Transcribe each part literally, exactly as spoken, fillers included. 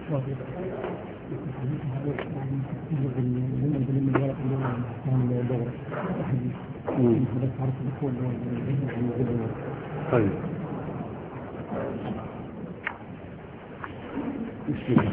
طيب بسم الله.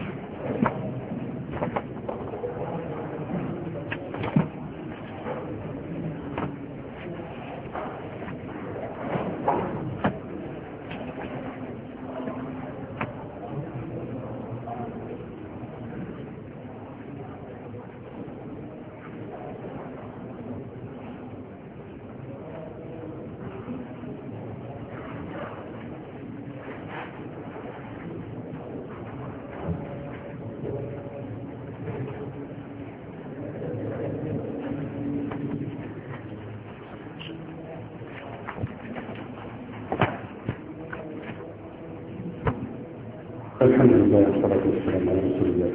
الحمد لله والصلاة والسلام على رسول الله.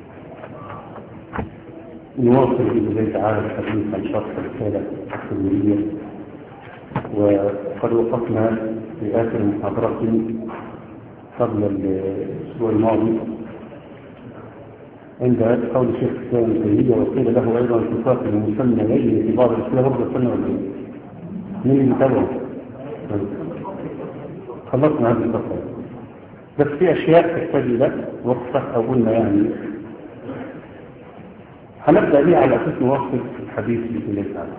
نواصل بإذن الله تعالى الحديث عن شرح الرسالة التدويرية، وقد وقفنا في آخر محاضرة قبل الأسبوع الماضي عند قول الشيخ الإسلام ابن تيمية، وقيل له أيضا صفات المسمى ليلة في بعض الأسئلة برضه السنة والليل. من اللي متابعه؟ خلصنا هذه الفترة، بس في أشياء تحتاج إلى وقفة أو قلنا يعني هنبدأ بها على أساس نوصل الحديث بإذن الله تعالى.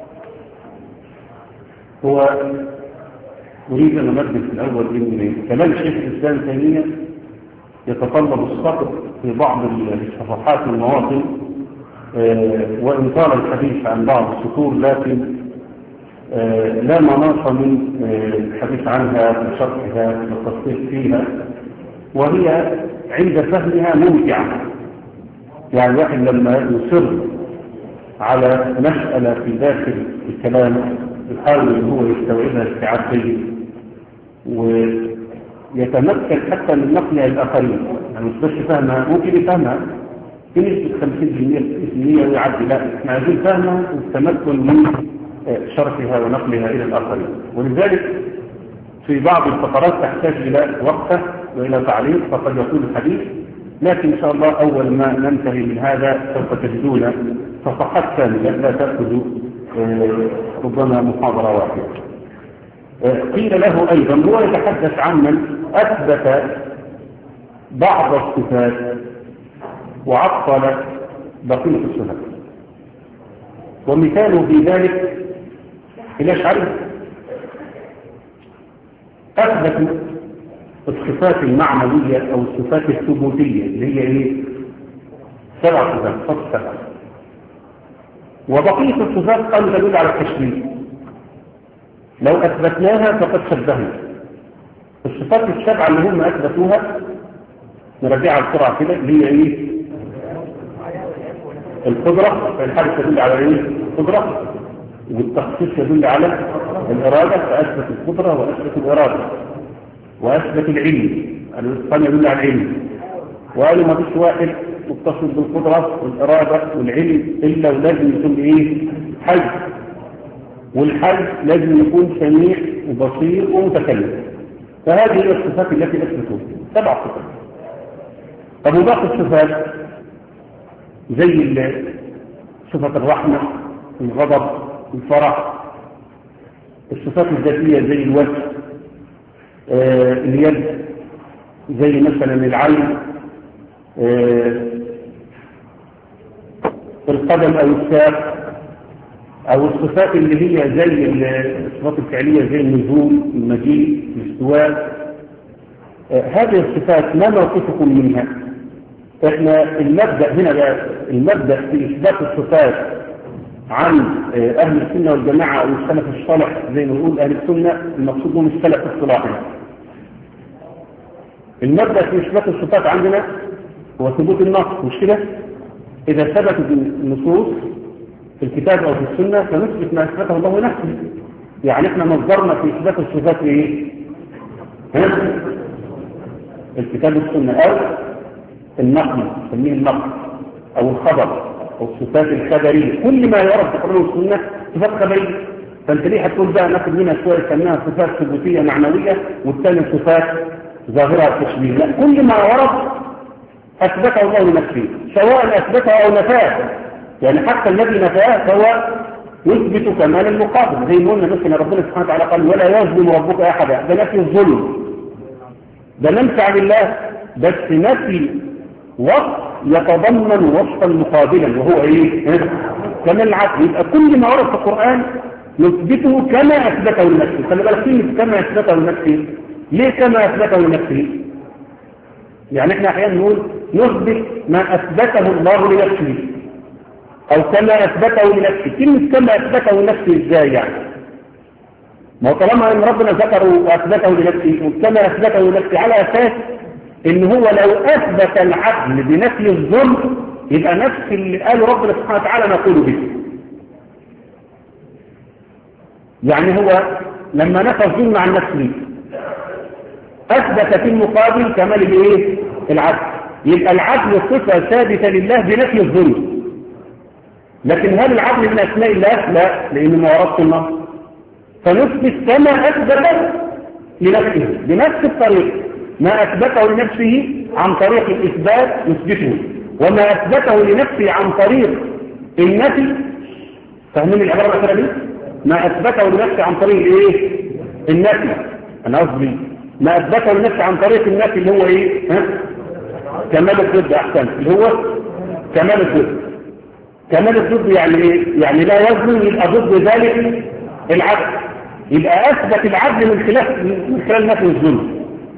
هو أريد أن أنبه في الأول إن كلام الشيخ الإسلام ابن تيمية يتطلب الصبر في بعض الصفحات والمواطن، وإن طال الحديث عن بعض السطور لكن لا مناص من الحديث عنها وشرحها والتصديق فيها، وهي عند فهمها ممتعة. يعني الواحد لما يصر على مسألة في داخل الكلام يحاول ان هو يستوعبها استيعاب جيد ويتمكن حتى من نقلها للآخرين، يعني مش بس فهمها، ممكن يفهمها في نسبة خمسين بالمئة ويعدي، لا احنا عايزين فهمها والتمكن من شرحها ونقلها إلى الآخرين. ولذلك في بعض الفقرات تحتاج إلى وقفة وإلى تعليق فقد يكون الحديث، لكن إن شاء الله أول ما ننتهي من هذا سوف تجدون صفحات كاملة لا تأخذ ربما محاضرة واحدة. قيل له أيضا هو يتحدث عن من أثبت بعض الصفات وعطل بقية الصفات، ومثاله في ذلك الأشعري أثبت الصفات المعنوية أو الصفات الثبوتية اللي هي إيه؟ سبع صفات، صفات سبع، وبقية الصفات قالوا تدل على التشبيه، لو أثبتناها فقد شبهنا. الصفات السبعة اللي هم أثبتوها نرجعها بسرعة كده، اللي هي إيه؟ القدرة، فالحدث تدل على إيه؟ القدرة، والتخصيص يدل على الإرادة، فأثبت القدرة وأثبت الإرادة وأثبت العلم، الإتقان يدل على العلم، وقالوا ما فيش واحد متصل بالقدرة والإرادة والعلم إلا ولازم يكون إيه؟ حي، والحي لازم يكون سميع وبصير ومتكلم. فهذه هي الصفات التي أثبتوها، سبع صفات. طب وباقي الصفات زي صفة الرحمة، الغضب، الفرح، الصفات الذاتية زي الوجه، آه اليد، زي مثلا العين، آه القدم أو الساق، أو الصفات اللي هي زي الصفات الفعلية زي النزول، المجيء، الاستواء. آه هذه الصفات ما موقفكم منها؟ احنا المبدأ هنا بقى، المبدأ في إثبات الصفات عن أهل السنة والجماعة أو السلف الصالح، زي ما نقول أهل السنة المقصود هم السلف الصلاحي. المبدأ في إثبات الصفات عندنا هو ثبوت النص، مش كده؟ إذا ثبتت النصوص في الكتاب أو في السنة فنثبت ما أثبته الله نفسه. يعني احنا مصدرنا في إثبات الصفات إيه؟ الكتاب والسنة أو النقل، نسميه النقل أو الخبر أو الصفات الخبرية. كل ما يعرف في القرآن والسنة صفات خبرية. فأنت ليه هتقول بقى ناخد منها شوية كأنها صفات ثبوتية معنوية والثانية صفات ظاهرة التشبيه؟ لا، كل ما ورد أثبته الله لنفسه سواء أثبته أو نفاه. يعني حتى الذي نفاه فهو يثبت كمال المقابل، زي ما قلنا مثلا ربنا سبحانه وتعالى قال ولا يظلم ربك أحدا، ده نفي الظلم، ده ننفع لله، بس نفي وصف يتضمن وصفا مقابلا وهو ايه؟ كمال العدل. يبقى كل ما ورد في القرآن نثبته كما أثبته لنفسه. خلي بالك كلمة كما أثبته لنفسه، ليه كما أثبته لنفسه؟ يعني احنا احيانا نقول نثبت ما أثبته الله لنفسه أو كما أثبته لنفسه. كلمة كما أثبته لنفسه إزاي يعني؟ ما هو طالما ان ربنا ذكره واثبته لنفسه وكما اثبته لنفسه على اساس ان هو لو اثبت العدل بنفي الظلم يبقى نفس اللي قاله ربنا سبحانه وتعالى نقول به. يعني هو لما نفى الظلم عن نفسه اثبت في المقابل كمال الايه؟ العدل. يبقى العدل صفه ثابته لله بنفي الظلم. لكن هل العدل من اسماء الله؟ لا، لانه ما وردش النص. فنثبت كما أثبت لنفسه بنفس الطريق، ما أثبته لنفسه عن طريق الإثبات نثبته، وما أثبته لنفسه عن طريق النفي. فاهمين العبارة الأخيرة دي؟ ما أثبته لنفسه عن طريق إيه؟ النفي. أنا قصدي ما أثبته لنفسه عن طريق النفي اللي هو إيه؟ ها؟ كمال الضد. أحسن، اللي هو كمال الضد. كمال الضد يعني إيه؟ يعني لا يظلم، يبقى ضد ذلك العدل. يبقى أثبت العدل من خلال من خلال نفي الظلم.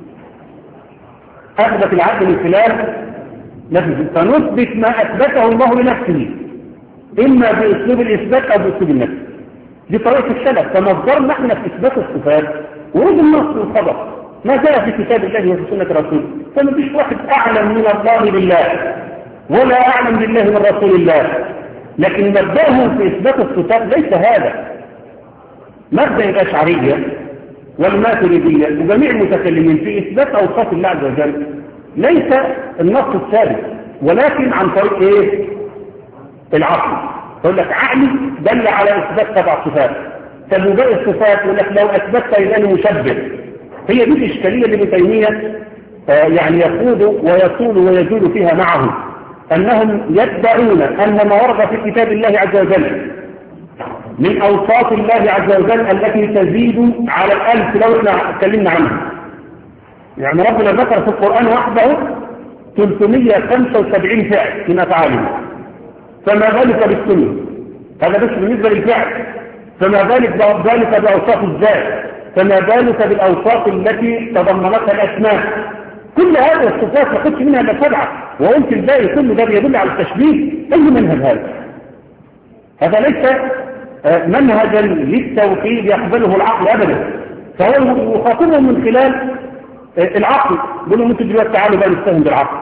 أثبت العدل من خلال نفي الظلم. فنثبت ما أثبته الله لنفسه إما بأسلوب الإثبات أو بأسلوب النفي. دي طريقة السلف. فمصدرنا احنا في إثبات الصفات ورود النص والخبر ما جاء في كتاب الله وفي سنة رسوله. فما فيش واحد أعلم من الله بالله ولا أعلم بالله من رسول الله. لكن مبدأهم في إثبات الصفات ليس هذا. مبدأ الأشعرية والماتريدية وجميع المتكلمين في إثبات أوصاف الله عز وجل ليس النص الثابت، ولكن عن طريق إيه؟ العقل. يقول لك عقلي دل على إثبات سبع صفات. طب باقي الصفات يقول لك لو أثبتت يبقى مشبه. هي دي الإشكالية اللي ابن تيمية آه يعني يخوض ويصول ويجول فيها معهم، أنهم يدعون أن ما ورد في كتاب الله عز وجل من أوصاف الله عز وجل التي تزيد على الألف لو احنا اتكلمنا عنها. يعني ربنا ذكر في القرآن وحده ثلاثمائة وخمسة وسبعين فعل من أفعاله، فما ذلك بالسنة. هذا بس بالنسبة للفعل. فما ذلك ذلك بأوصاف الذات، فما ذلك بالأوصاف التي تضمنتها الأسماء. كل هذه الصفات ما خدش منها إلا سبعة، وقلت الباقي كل ده بيدل على التشبيه. أي منهج هذا؟ هذا ليس منهجا للتوحيد يقبله العقل أبدا. فهو يخاطبهم من خلال العقل، يقول لهم انتم دلوقتي تعالوا بقى نستهن بالعقل.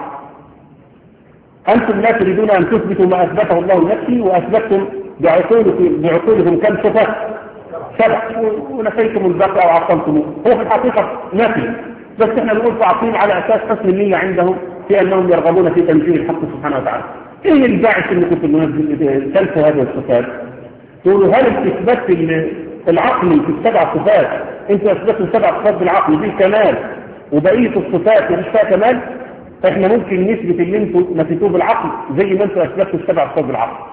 أنتم لا تريدون أن تثبتوا ما أثبته الله لنفسه وأثبتتم بعقولكم كم صفة؟ سبع، ونفيتم البقاء وعطلتموه. هو في الحقيقة نفي، بس احنا نقول تعطيل على أساس حسن النية عندهم في أنهم يرغبون في تنزيل الحق سبحانه وتعالى. إيه الباعث اللي كنت تلفوا هذه الصفات؟ تقولوا هل اثبات العقل في السبع صفات انتوا اثبتوا السبع صفات بالعقل دي كمال وبقيه الصفات مش فيها كمال؟ فاحنا ممكن نثبت اللي انتوا نفيتوه بالعقل زي ما انتوا اثبتوا السبع صفات بالعقل.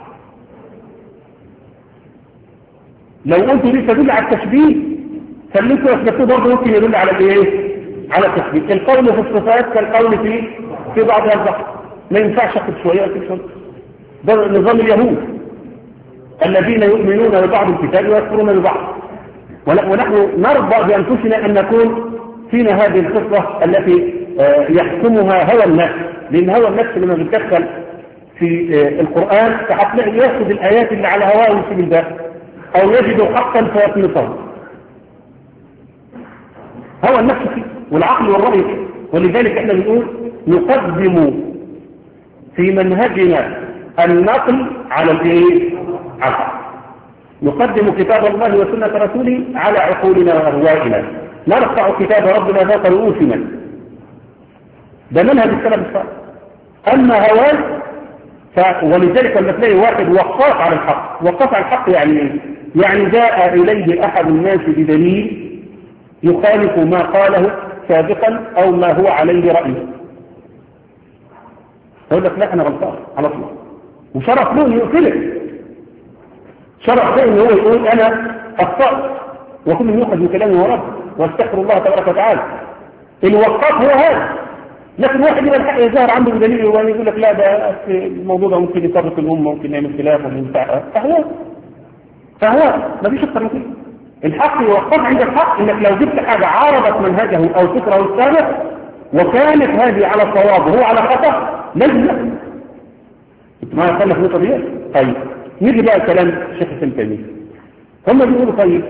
لو قلتوا دي تدل على التشبيه فاللي انتوا اثبتوه برضه ممكن يدل على الايه؟ على التشبيه. القول في الصفات كالقول في في بعضها البحر. ما ينفعش اخد شويه اكل شويه. ده نظام اليهود الذين يؤمنون ببعض الكتاب ويكفرون ببعض، ونحن نرضى بأنفسنا أن نكون فينا هذه الخصلة التي يحكمها هوى النفس. لأن هوى النفس لما بيتدخل في القرآن فهتلاقي ياخذ الآيات اللي على هواه ويسيب الباقي، أو يجد حقا فيطلقه. هوى النفس فيه والعقل والرأي فيه. ولذلك احنا بنقول نقدم في منهجنا النقل على الايه؟ على نقدم كتاب الله وسنة رسوله على عقولنا وأهوائنا. نرفع كتاب ربنا ذات رؤوسنا. ده منهج السلف الصالح. أما هواه ف... ولذلك لما تلاقي واحد وقاف على الحق. وقاف على الحق يعني يعني جاء إليه أحد الناس بدليل يخالف ما قاله سابقا أو ما هو عليه رأيه، يقول لك لا انا غلطان على طول، وشرف له انه يقتلك، شرف له انه هو يقول انا اخطأت وكل يؤخذ من كلامه ورد واستغفر الله تبارك وتعالى. الوقاف هو هذا. لكن واحد يبقى الحق يظهر عنده بدليل ويقول لك لا ده الموضوع ده ممكن يفرق الامه، ممكن يعمل خلاف وممكن بتاع فهو فهو ما فيش اكتر من كده. الحق يوقف عند الحق، انك لو جبت حاجه عارضت منهجه او فكره السابق وكانت هذه على صواب وهو على خطا لازم ما يخلف له طبيعي. طيب نيجي بقى كلام شيخ ابن تيميه. هم بيقولوا طيب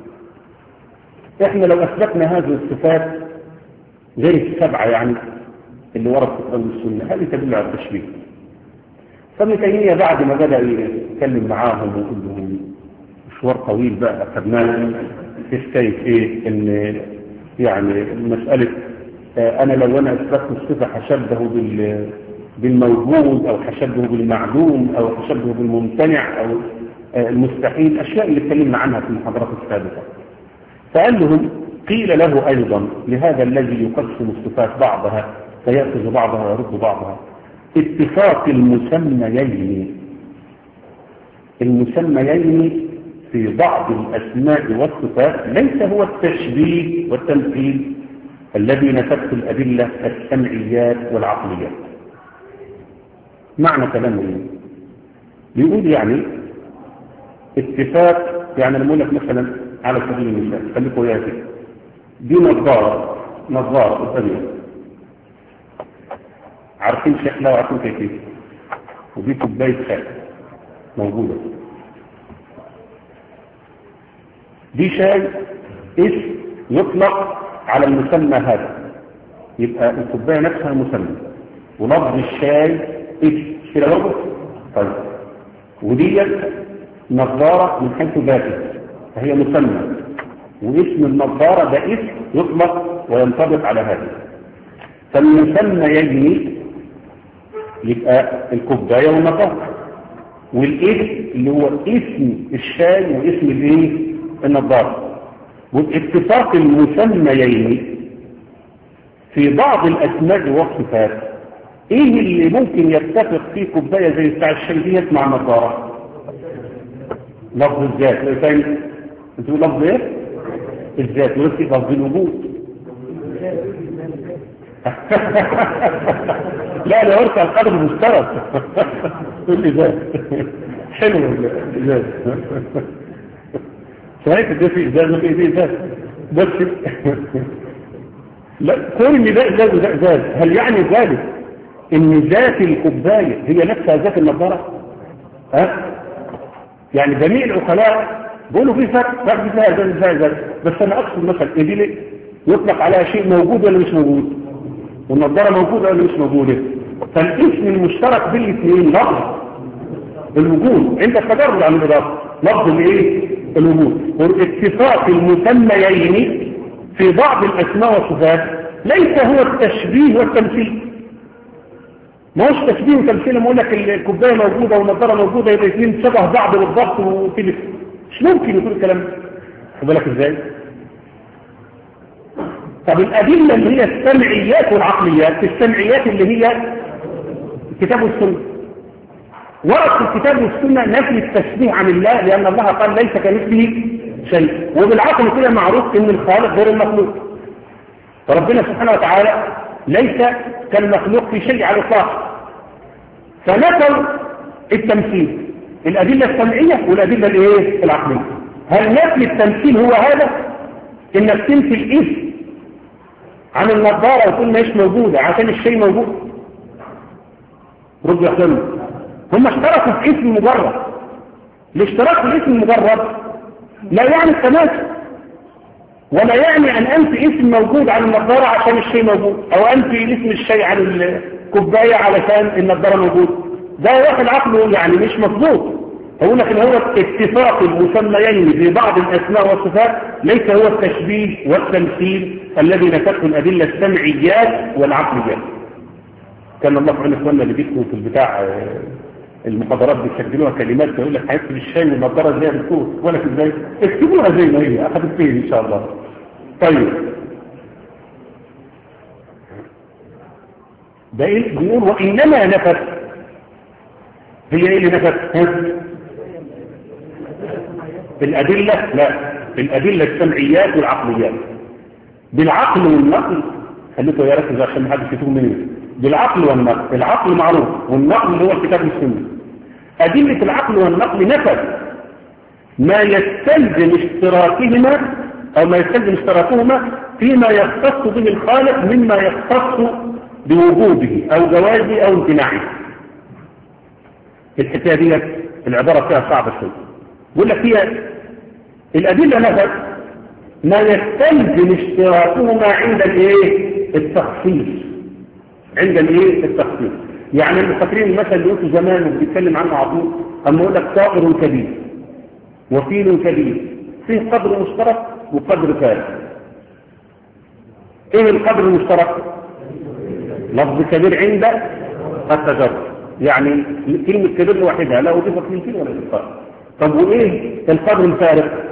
احنا لو اثبتنا هذه الصفات غير السبعه يعني اللي ورد في القرآن والسنه هذه تدل على التشبيه. فابن تيميه بعد ما بدا يتكلم معاهم ويقول لهم مشوار طويل بقى اخذناه في كيف ايه ان يعني مساله انا لو انا اثبت الصفه هشبهه بال بالموجود او هشبهه بالمعلوم او هشبهه بالممتنع او المستحيل، اشياء اللي اتكلمنا عنها في المحاضرات السابقه. فقال لهم قيل له ايضا لهذا الذي يقسم الصفات بعضها فيأخذ بعضها ويرد بعضها اتفاق المسميين المسميين في بعض الاسماء والصفات ليس هو التشبيه والتمثيل الذي نفته الادله السمعيات والعقليات. معنى كلامه ايه؟ بيقول يعني اتفاق، يعني لما اقول لك مثلا على سبيل المثال خليكوا وياي كده، دي نظاره نظاره قدامي عارفين شكلها وعارفين كيفيتها، ودي كوبايه شاي موجوده، دي شاي اسم يطلق على المسمى هذا، يبقى الكوبايه نفسها مسمى ولفظ الشاي اسم كده برضه. طيب ودي نظاره من حيث ذاتها فهي مسمى، واسم النظاره ده اسم يطلق وينطبق على هذا. فالمسمى يجني يبقى الكوبايه والنظاره، والاسم اللي هو اسم الشاي واسم الايه النظاره. واتفاق المسميين في بعض الاسماء والصفات ايه اللي ممكن يتفق في كوبايه زي بتاع الشاي ديت مع النظاره؟ لفظ الذات. ثاني انتوا لفظ ايه؟ الذات. ولكن لفظ الوجود. لا لا ارفع القدر المشترك. كل ذات حلو الذات. صحيح ده في ازاز وفي ايديه ازاز بس لا كل ده ازاز وده ازاز. هل يعني ذلك ان ذات الكوبايه هي نفسها ذات النظاره؟ ها يعني جميع العقلاء بيقولوا في فرق فرق فيها ازاز ازاز ازاز، بس انا اقصد مثلا ايدي يطلق عليها شيء موجود ولا مش موجود، والنظاره موجوده ولا مش موجوده. فالاسم المشترك بين الاثنين لفظ الوجود عند التجرد عن الاضافه، لفظ الايه الوجود. واتفاق المسميين في بعض الاسماء والصفات ليس هو التشبيه والتمثيل. ما هوش تشبيه وتمثيل لما اقول لك الكوبايه موجوده والنظاره موجوده يبقى الاثنين شبه بعض بالضبط وكده، مش ممكن يكون الكلام ده. خد بالك ازاي؟ طب الادله اللي هي السمعيات والعقليات، السمعيات اللي هي الكتاب والسنه، ورد في الكتاب والسنه نفي التشبيه عن الله، لان الله قال ليس كمثله شيء، وبالعقل كده معروف ان الخالق غير المخلوق. فربنا سبحانه وتعالى ليس كالمخلوق في شيء على الاطلاق. فنفوا التمثيل، الادله السمعيه والادله الايه العقليه. هل نفي التمثيل هو هذا انك تنفي الاسم عن النظاره وتقول مش موجوده عشان الشيء موجود؟ رد يا اخواني، هم اشتركوا في اسم مجرد. الاشتراك في الاسم المجرد لا يعني التماثل، ولا يعني ان انفي اسم موجود عن النظاره عشان الشيء موجود، او انفي اسم الشيء عن الكوبايه علشان النظاره موجود. ده واحد عقله يعني مش مظبوط. اقول لك ان هو اتفاق المسميين في بعض الاسماء والصفات ليس هو التشبيه والتمثيل الذي نفته الادله السمعيات والعقليات. كان الله سبحانه اخواننا اللي بيكتبوا في البتاع المحاضرات بيسجلوها كلمات يقول لك هيكتب الشاي والنضاره زي الدكتور، ولا في ازاي؟ اكتبوها زي ما هي اخذت فين ان شاء الله. طيب ده إيه بيقول وإنما نفت، هي إيه اللي نفت؟ الأدلة؟ لا، الأدلة السمعيات والعقليات. بالعقل والنقل خليته يركز عشان ما حدش يتوه منه. بالعقل والنقل، العقل معروف والنقل هو الكتاب والسنة. أدلة العقل والنقل نفت ما يستلزم اشتراكهما أو ما يستلزم اشتراكهما فيما يختص به الخالق مما يختص بوجوده أو جوازه أو امتناعه. الحكاية دي العبارة فيها صعبة شوية. بقول لك هي الأدلة نفت ما يستلزم اشتراكهما عند الايه؟ التخصيص. عند الايه؟ التخصيص. يعني المفكرين المثل اللي قلته زمان وبيتكلم عنه عطول اما يقول لك طائر كبير وفيل كبير، فيه قدر مشترك وقدر فارق. ايه القدر المشترك؟ لفظ كبير عند التجرد، يعني كلمة كبير لوحدها لا أضيفت للفيل ولا للطائر. طب وايه القدر الفارق؟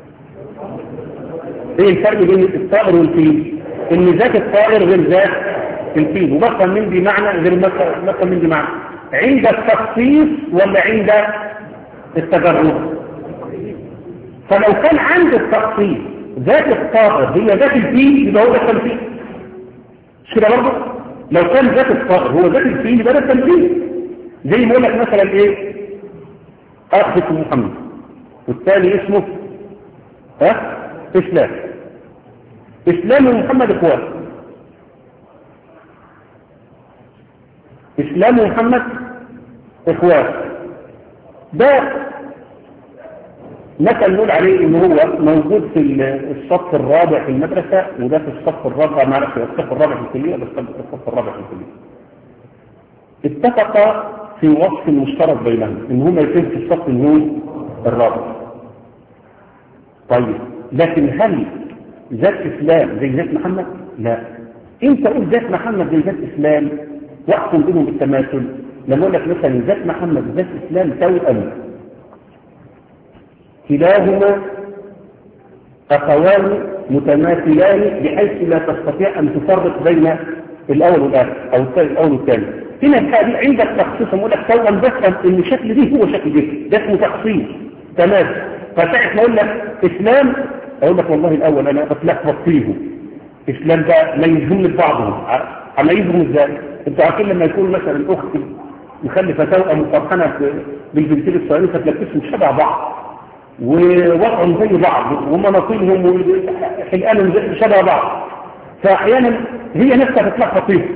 ايه الفرق بين الطائر والفيل؟ ان ذات الطائر غير ذات الفيل، وبقى من دي معنى غير بقى من دي معنى عند التخصيص ولا عند التجرد. فلو كان عند التخصيص ذات الطائر هي ذات الفيل يبقى هو ده التمثيل، مش كده برضه؟ لو كان ذات الطائر هو ذات الفيل يبقى ده التمثيل. زي ما يقول لك مثلا ايه؟ اخ اسمه محمد والثاني اسمه ها اسلام. اسلام ومحمد اخوان، اسلام ومحمد اخوان. ده مثل نقول عليه ان هو موجود في الصف الرابع في المدرسة، وده في الصف الرابع، ما اعرفش الصف الرابع في الكلية بس الصف الرابع في الكلية. اتفق في وصف مشترك بينهم ان هما يكون في الصف النون الرابع. طيب لكن هل ذات اسلام زي ذات محمد؟ لا. انت قول ذات محمد زي ذات اسلام واحكم بينهم بالتماثل. لما اقول لك مثلا ذات محمد وذات اسلام توأم، كلاهما اخوان متماثلان بحيث لا تستطيع ان تفرق بين الاول والاخر او الاول والثاني. هنا الحاجه دي عندك تخصيص، اقول لك توأم بس ان الشكل دي هو شكل دي، ده اسمه تخصيص تماثل. فساعه ما اقول لك اسلام اقول لك والله الاول انا بتلخبط فيه، اسلام ده ميزهم لبعضهم. اميزهم ازاي؟ انتوا عارفين لما يكون مثلا الاخت مخلفه توأم وفرحانه بالبنتين الصغيرين فتلبسهم شبه بعض ووضعهم زي بعض ومناطيلهم وحلقانهم شبه بعض، فاحيانا هي نفسها بتلخبط فيه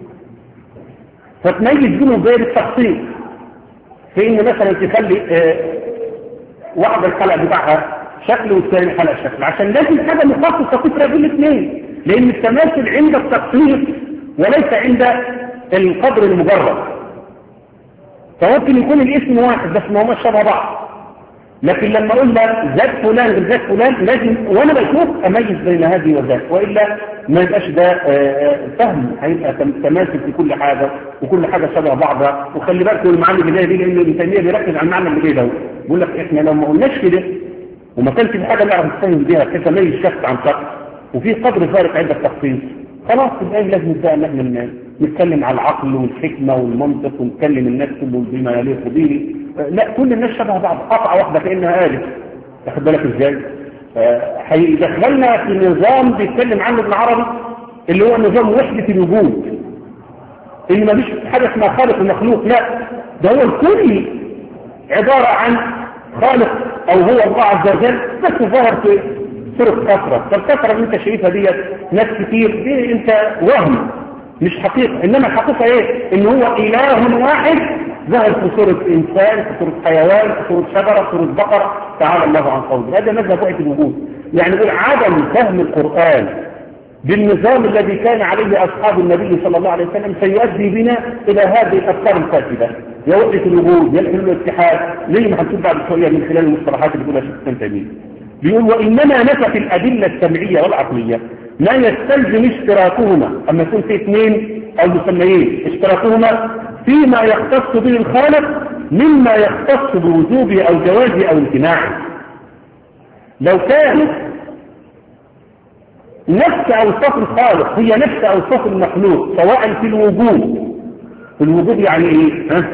فتميز بينهم غير التخصيص. في ان مثلا تخلي اه واحده الحلقه بتاعها شكل والثاني حلقه شكل، عشان لازم حاجه مخصصه تفرق بين الاثنين، لان التماثل عند التخصيص وليس عند القدر المجرد. فممكن يكون الاسم واحد بس ما هماش شبه بعض، لكن لما اقول لك ذات فلان غير ذات فلان لازم وانا بشوف اميز بين هذه وذاك، والا ما يبقاش ده فهم، هيبقى تماثل في كل حاجه وكل حاجه شبه بعضها. وخلي بالك من المعاني اللي جايه دي، لان ابن تيميه بيركز على المعنى اللي جاي ده، بيقول لك احنا لو ما قلناش كده وما كانش في حاجه نعرف نفهم بيها كيف نميز شخص عن شخص وفي قدر فارق عند التخصيص، خلاص يبقى لازم نبدا ان احنا نتكلم على العقل والحكمه والمنطق ونكلم الناس كله بما يليق به. لا، كل الناس شبه بعض، قطعه واحده كانها آلة. تاخد بالك ازاي؟ هيدخلنا في نظام بيتكلم عنه ابن عربي اللي هو نظام وحده الوجود، ان ما فيش حاجه اسمها خالق ومخلوق، لا ده هو الكل عباره عن خالق او هو الله عز وجل، بس ظهر في صوره كثره. فالكثره اللي انت شايفها ديت ناس كتير، دي انت وهم مش حقيقه، انما الحقيقه ايه؟ ان هو اله واحد ظهر في صورة إنسان، في صورة حيوان، في صورة شجرة، في صورة بقرة، تعالى الله عن قوله. هذا مذهب وحدة الوجود. يعني نقول عدم فهم القرآن بالنظام الذي كان عليه أصحاب النبي صلى الله عليه وسلم سيؤدي بنا إلى هذه الأفكار الفاسدة، يا وحدة الوجود، يا الحلول الاتحاد. ليه ما هنشوف بعد شوية من خلال المصطلحات اللي بيقولها شيخ ابن تيمية. بيقول وإنما نفت الأدلة السمعية والعقلية ما يستلزم اشتراكهما، أما يكون في اثنين أو مسميين اشتراكهما فيما يختص به الخالق مما يختص بوجوبه أو جوازه أو امتناعه. لو كان نفس أوصاف الخالق هي نفس أوصاف المخلوق، سواء في الوجود. في الوجود يعني إيه؟ ها؟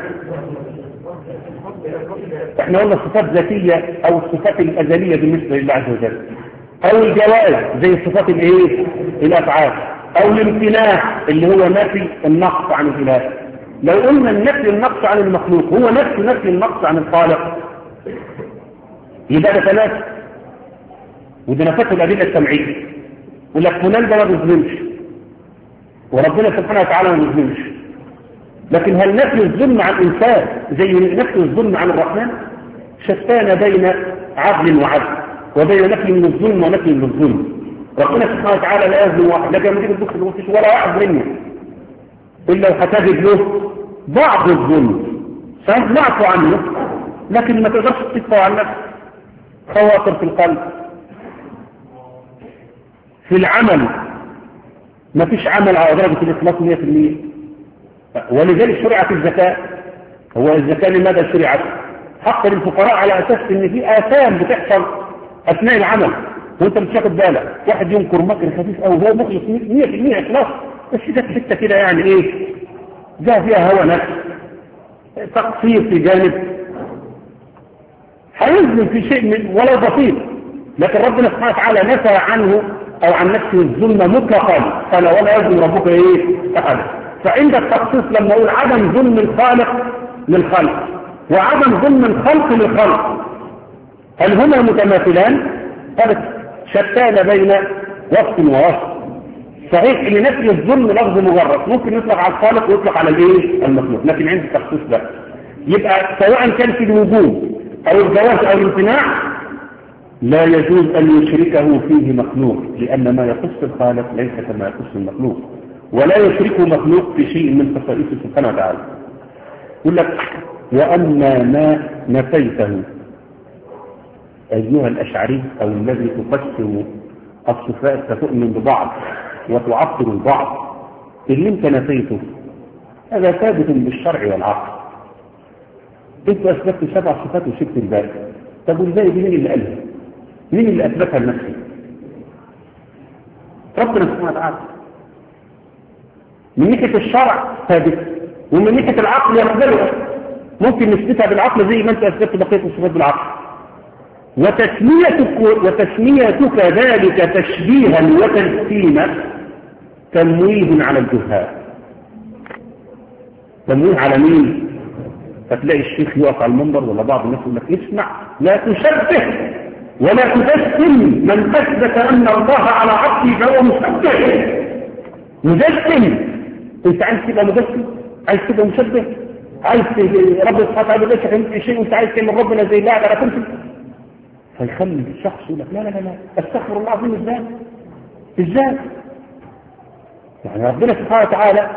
احنا قلنا الصفات ذاتية أو الصفات الأزلية بالنسبة لله عز وجل، أو الجواز زي الصفات الإيه؟ الأفعال، أو الامتناع اللي هو نفي النقص عن الإله. لو قلنا النفي النقص عن المخلوق هو نفس نفي النقص عن الخالق، يبقى ده ثلاثة، وده نفته الأدلة السمعية. ولك فلان ده ما بيظلمش، وربنا سبحانه وتعالى ما بيظلمش. لكن هل نفي الظلم عن الإنسان زي نفي الظلم عن الرحمن؟ شتان بين عدل وعدل، وبين نفي من الظلم ونفي من الظلم. ربنا سبحانه وتعالى لا يظلم واحد، لكن لما تيجي تبص تبص ولا واحد منه إلا وهتجد له بعض الظلم، سنعفو عنه لكن ما تقدرش تدفع عن نفسك. خواطر في القلب، في العمل ما فيش عمل على درجة الإخلاص مئة بالمئة. ولذلك شرعت الزكاة. هو الزكاة لماذا شرعت؟ حق للفقراء على أساس إن في آثام بتحصل أثناء العمل وأنت مش واخد بالك. واحد ينكر مكر خفيف أو هو مخلص مئة بالمئة إخلاص، بس ده حتة كده يعني إيه؟ جاء فيها هوى نفس، تقصير في جانب، هيظلم في شيء من ولو بسيط. لكن ربنا سبحانه وتعالى نفى عنه أو عن نفسه الظلم مطلقا، قال ولا يظلم ربك إيه؟ أحدا. فعند التخصيص لما أقول عدم ظلم الخالق للخلق وعدم ظلم الخلق للخلق، هل هما متماثلان؟ قالت شتان بين وصف ووصف. صحيح ان نفي الظلم لفظ مجرد ممكن يطلق على الخالق ويطلق على الايه؟ المخلوق، لكن عند التخصيص ده يبقى سواء كان في الوجود او الجواز او الامتناع لا يجوز ان يشركه فيه مخلوق، لان ما يخص الخالق ليس كما يخص المخلوق، ولا يشركه مخلوق في شيء من خصائصه سبحانه وتعالى. يقول لك واما ما نفيته ايها الاشعري او الذي تقسم الصفات فتؤمن ببعض وتعطل البعض، اللي انت نفيته هذا ثابت بالشرع والعقل. انت اثبتت سبع صفات وسبت الباقي، طب وازاي دي؟ مين اللي قالها؟ مين اللي اثبتها لنفسه؟ ربنا سبحانه وتعالى. من ناحيه الشرع ثابت، ومن ناحيه العقل يقبلها. ممكن نثبتها بالعقل زي ما انت اثبتت بقيه الصفات بالعقل. وتسميتك وتسميتك ذلك تشبيها وتجسيما تمويه على الجهال. تمويه على مين؟ فتلاقي الشيخ يقف على المنبر ولا بعض الناس يقول لك اسمع لا تشبه ولا تجسم، من اثبت ان الله على عرشه فهو مشبه. مجسم، انت عايز تبقى مجسم؟ عايز تبقى مشبه؟ عايز رب سبحانه وتعالى ليس كمثله شيء وانت عايز تعمل ربنا زي لاعب على كرسي؟ فيخلي الشخص يقول لك لا لا لا لا استغفر الله العظيم. ازاي؟ ازاي؟ يعني ربنا سبحانه وتعالى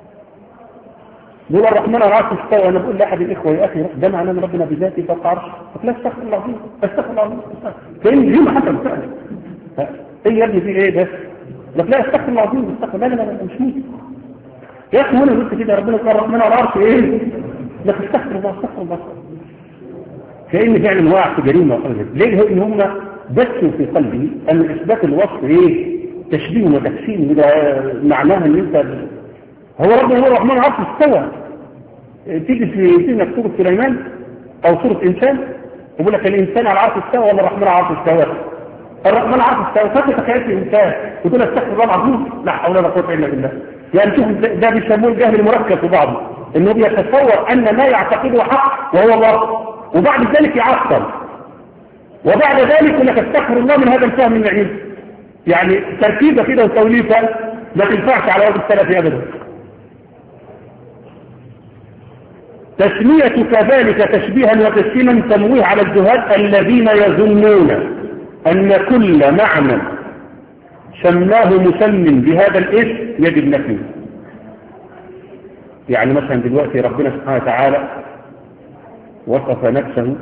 يقول الرحمن على العرش استوى. انا بقول لاحد الاخوه يا اخي ده معناه ان ربنا بذاته فوق عرشه. لا استغفر الله العظيم، استغفر الله العظيم. كان يوم حصل فعلا. ايه يا ابني في ايه بس؟ لك لا استغفر الله العظيم، استغفر. لا لا لا مش ممكن يا اخي. وانا قلت كده ربنا قال الرحمن على العرش ايه؟ لك استغفر الله استغفر الله. كأن فعلا واقع في جريمة وخرجت. ليه؟ ان هم بثوا في قلبه ان اثبات الوصف ايه؟ تشبيه وتجسيم. وده معناه ان انت هو ربنا هو الرحمن عرش استوى. تيجي في سنة سورة سليمان او سورة انسان يقول لك الانسان على العرش استوى ولا الرحمن على العرش استوى؟ الرحمن على العرش استوى. فانت تخيلت الانسان وتقول استغفر الله العظيم. لا حول ولا قوة الا بالله. يعني شوف ده بيسموه الجهل المركب في بعضه، انه بيتصور ان ما يعتقده حق وهو الله، وبعد ذلك يعطل، وبعد ذلك يقول لك استغفر الله من هذا الفهم النعيم. يعني تركيبه كده وتوليفه ما تنفعش على وجه السلف ابدا. تسميتك ذلك تشبيها وتسكينا تمويه على الجهال الذين يظنون ان كل معنى سماه مسمى بهذا الاسم يجب نفيه. يعني مثلا دلوقتي ربنا سبحانه وتعالى وصف نفسه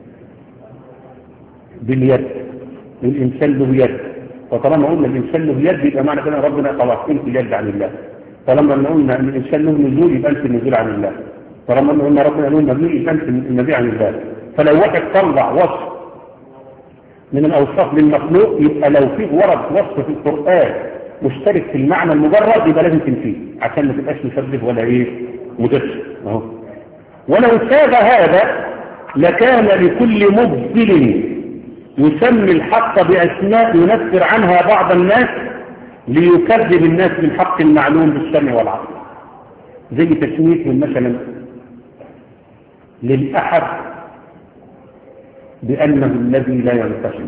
باليد، الإنسان له يد. فطالما قلنا الإنسان له يد يبقى معنى كده ربنا خلاص انت اليد عن الله. طالما قلنا ان الإنسان له نزول يبقى انت النزول عن الله. طالما قلنا ربنا له مبني يبقى انت النبي عن الله. فلو واحد طلع وصف من الأوصاف للمخلوق، يبقى لو في ورد وصف في القرآن مشترك في المعنى المجرد يبقى لازم تنفيه عشان ما تبقاش مشبه ولا ايه مجسد اهو. ولو ساب هذا لكان لكل مبدل يسمي الحق بأسماء ينفر عنها بعض الناس ليكذب الناس بالحق المعلوم بالسمع والعقل. زي تسميتهم مثلا للأحد بأنه الذي لا ينقسم.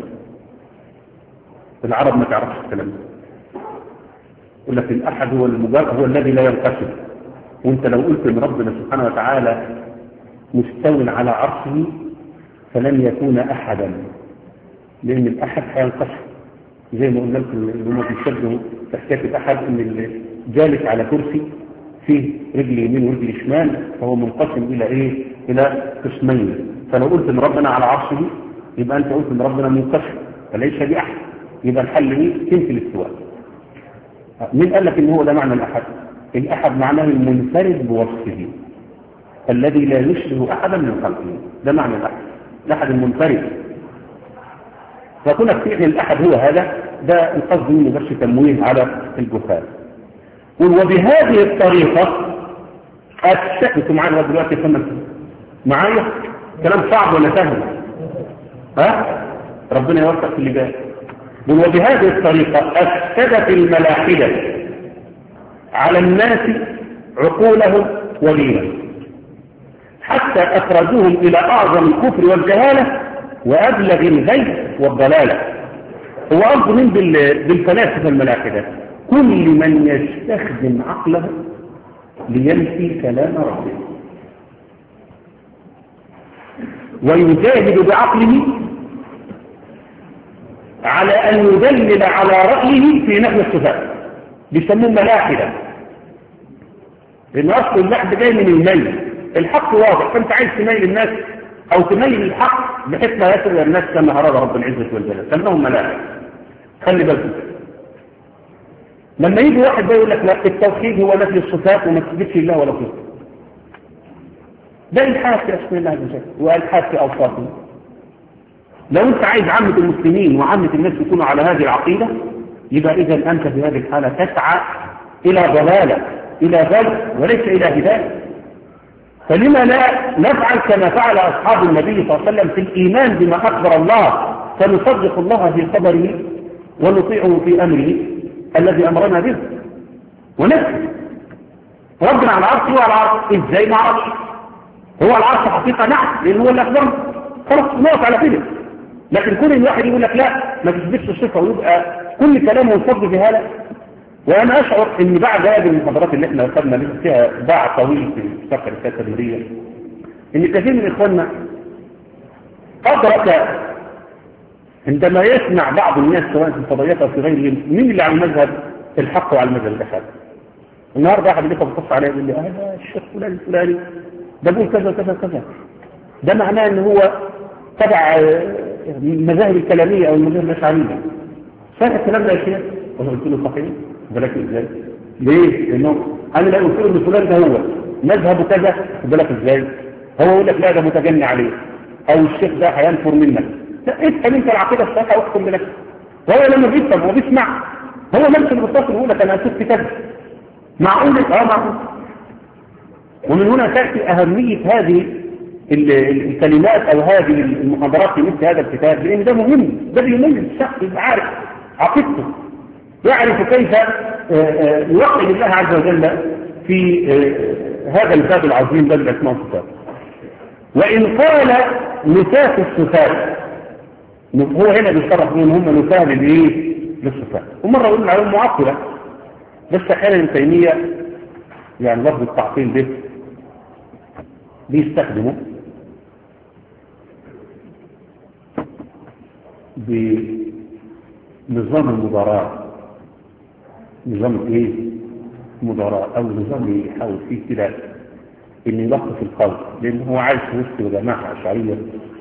العرب ما تعرفش الكلام ده، يقول لك الأحد هو المجرد هو الذي لا ينقسم. وانت لو قلت ان ربنا سبحانه وتعالى مستو على عرشه فلن يكون أحدا، لأن الأحد هينقسم زي ما قلنا لكم اللي هم بيشبهوا تحكاية الأحد ان اللي جالس على كرسي فيه رجل يمين ورجل شمال فهو منقسم إلى إيه؟ إلى قسمين. فلو قلت ان ربنا على عرشه يبقى انت قلت ان ربنا منقسم فليس بأحد، يبقى الحل ايه؟ تنفي الاستواء. مين قال لك ان هو ده معنى الأحد؟ الأحد معناه المنفرد بوصفه الذي لا يشبه أحدا من خلقه، ده معنى الأحد، الأحد المنفرد. فكنا في الأحد هو هذا، ده القصد منه بس تمويه على الجهال. وبهذه الطريقة أتشكلكم معايا دلوقتي فمن معايا كلام صعب ولا سهل؟ ها؟ ربنا يوفق في اللي جاي. وبهذه الطريقة أفسدت الملاحدة على الناس عقولهم ودينهم حتى أخرجوهم إلى أعظم الكفر والجهالة وأبلغ الغي والضلالة. هو قصد من بالفلاسفة الملاحدة كل من يستخدم عقله لينفي كلام ربه ويجاهد بعقله على أن يدلل على رأيه في نفي الصفات، بيسموه ملاحدة. لأن أصل اللحد جاي من الميل، الحق واضح، فأنت عايز تميل الناس أو تميل الحق بحيث لا يصل الناس كما أراد رب العزة والجلال، سموهم ملاحدة. خلي بالكم لما يجي واحد بقى يقول لك لا التوحيد هو نفي الصفات وما تثبتش الله ولا صفه، ده الحاد في اسماء الله عز وجل والحاد في اوصافه. لو انت عايز عامة المسلمين وعامة الناس يكونوا على هذه العقيدة يبقى اذا انت في هذه الحالة تسعى الى ضلالة الى ضل وليس الى هداية. فلما لا نفعل كما فعل اصحاب النبي صلى الله عليه وسلم في الايمان بما اخبر الله، فنصدق الله في خبره ونطيعه في امره الذي أمرنا به ونفسه. ربنا على العرش، هو على العرش ازاي؟ ما عرش هو على العرش حقيقة، نعم، لأن هو اللي أخبرنا، خلاص نقف على كده. لكن كل الواحد يقول لك لا ما تثبتش الصفة ويبقى كل كلامه يصدق بهذا. وأنا أشعر إن بعد هذه المحاضرات اللي احنا أخذنا فيها باع طويل في السفر التدميرية إن كثير من إخواننا أدرك عندما يسمع بعض الناس سواء في الفضائيات أو في غيرهم مين اللي على المذهب الحق وعلى المذهب الأحاد. النهارده واحد اللي بيقص عليه يقول لي هذا الشيخ فلان الفلاني ده بيقول كذا كذا كذا، ده معناه ان هو تبع المذاهب الكلامية او المذاهب الأشعرية. صحيح الكلام ده يا شيخ؟ وانا قلت له صحيح. بالك ازاي؟ ليه؟ لانه انا لا قلت له ان فلان ده هو مذهبه كذا، بالك ازاي؟ هو يقول لك لا ده متجني عليه او الشيخ ده هينفر منك. لا افهم انت العقيدة الصحيحة واحكم بنفسك. هو لما بيفهم هو بيسمع، هو نفس المتصل يقول لك انا شفت كذا، معقول؟ اه معقول. ومن هنا تأتي أهمية هذه الكلمات أو هذه المحاضرات في مثل هذا الكتاب، لأن ده مهم، ده بيميز الشخص يبقى عارف عقيدته، يعرف كيف يوحد الله عز وجل في هذا الباب العظيم باب الأسماء والصفات. وإن قال نفاة الصفات، هو هنا بيصرح بهم هم نفاة للإيه؟ للصفات. ومرة قلنا عليهم معطلة، بس أحيانا ابن تيمية يعني لفظ التعطيل ده بيستخدمه بنظام المضارات. نظام ايه؟ مضارات او نظام يحاول فيه كده ان يلخص القول، لان هو عايش في وسط جماعه اشعريه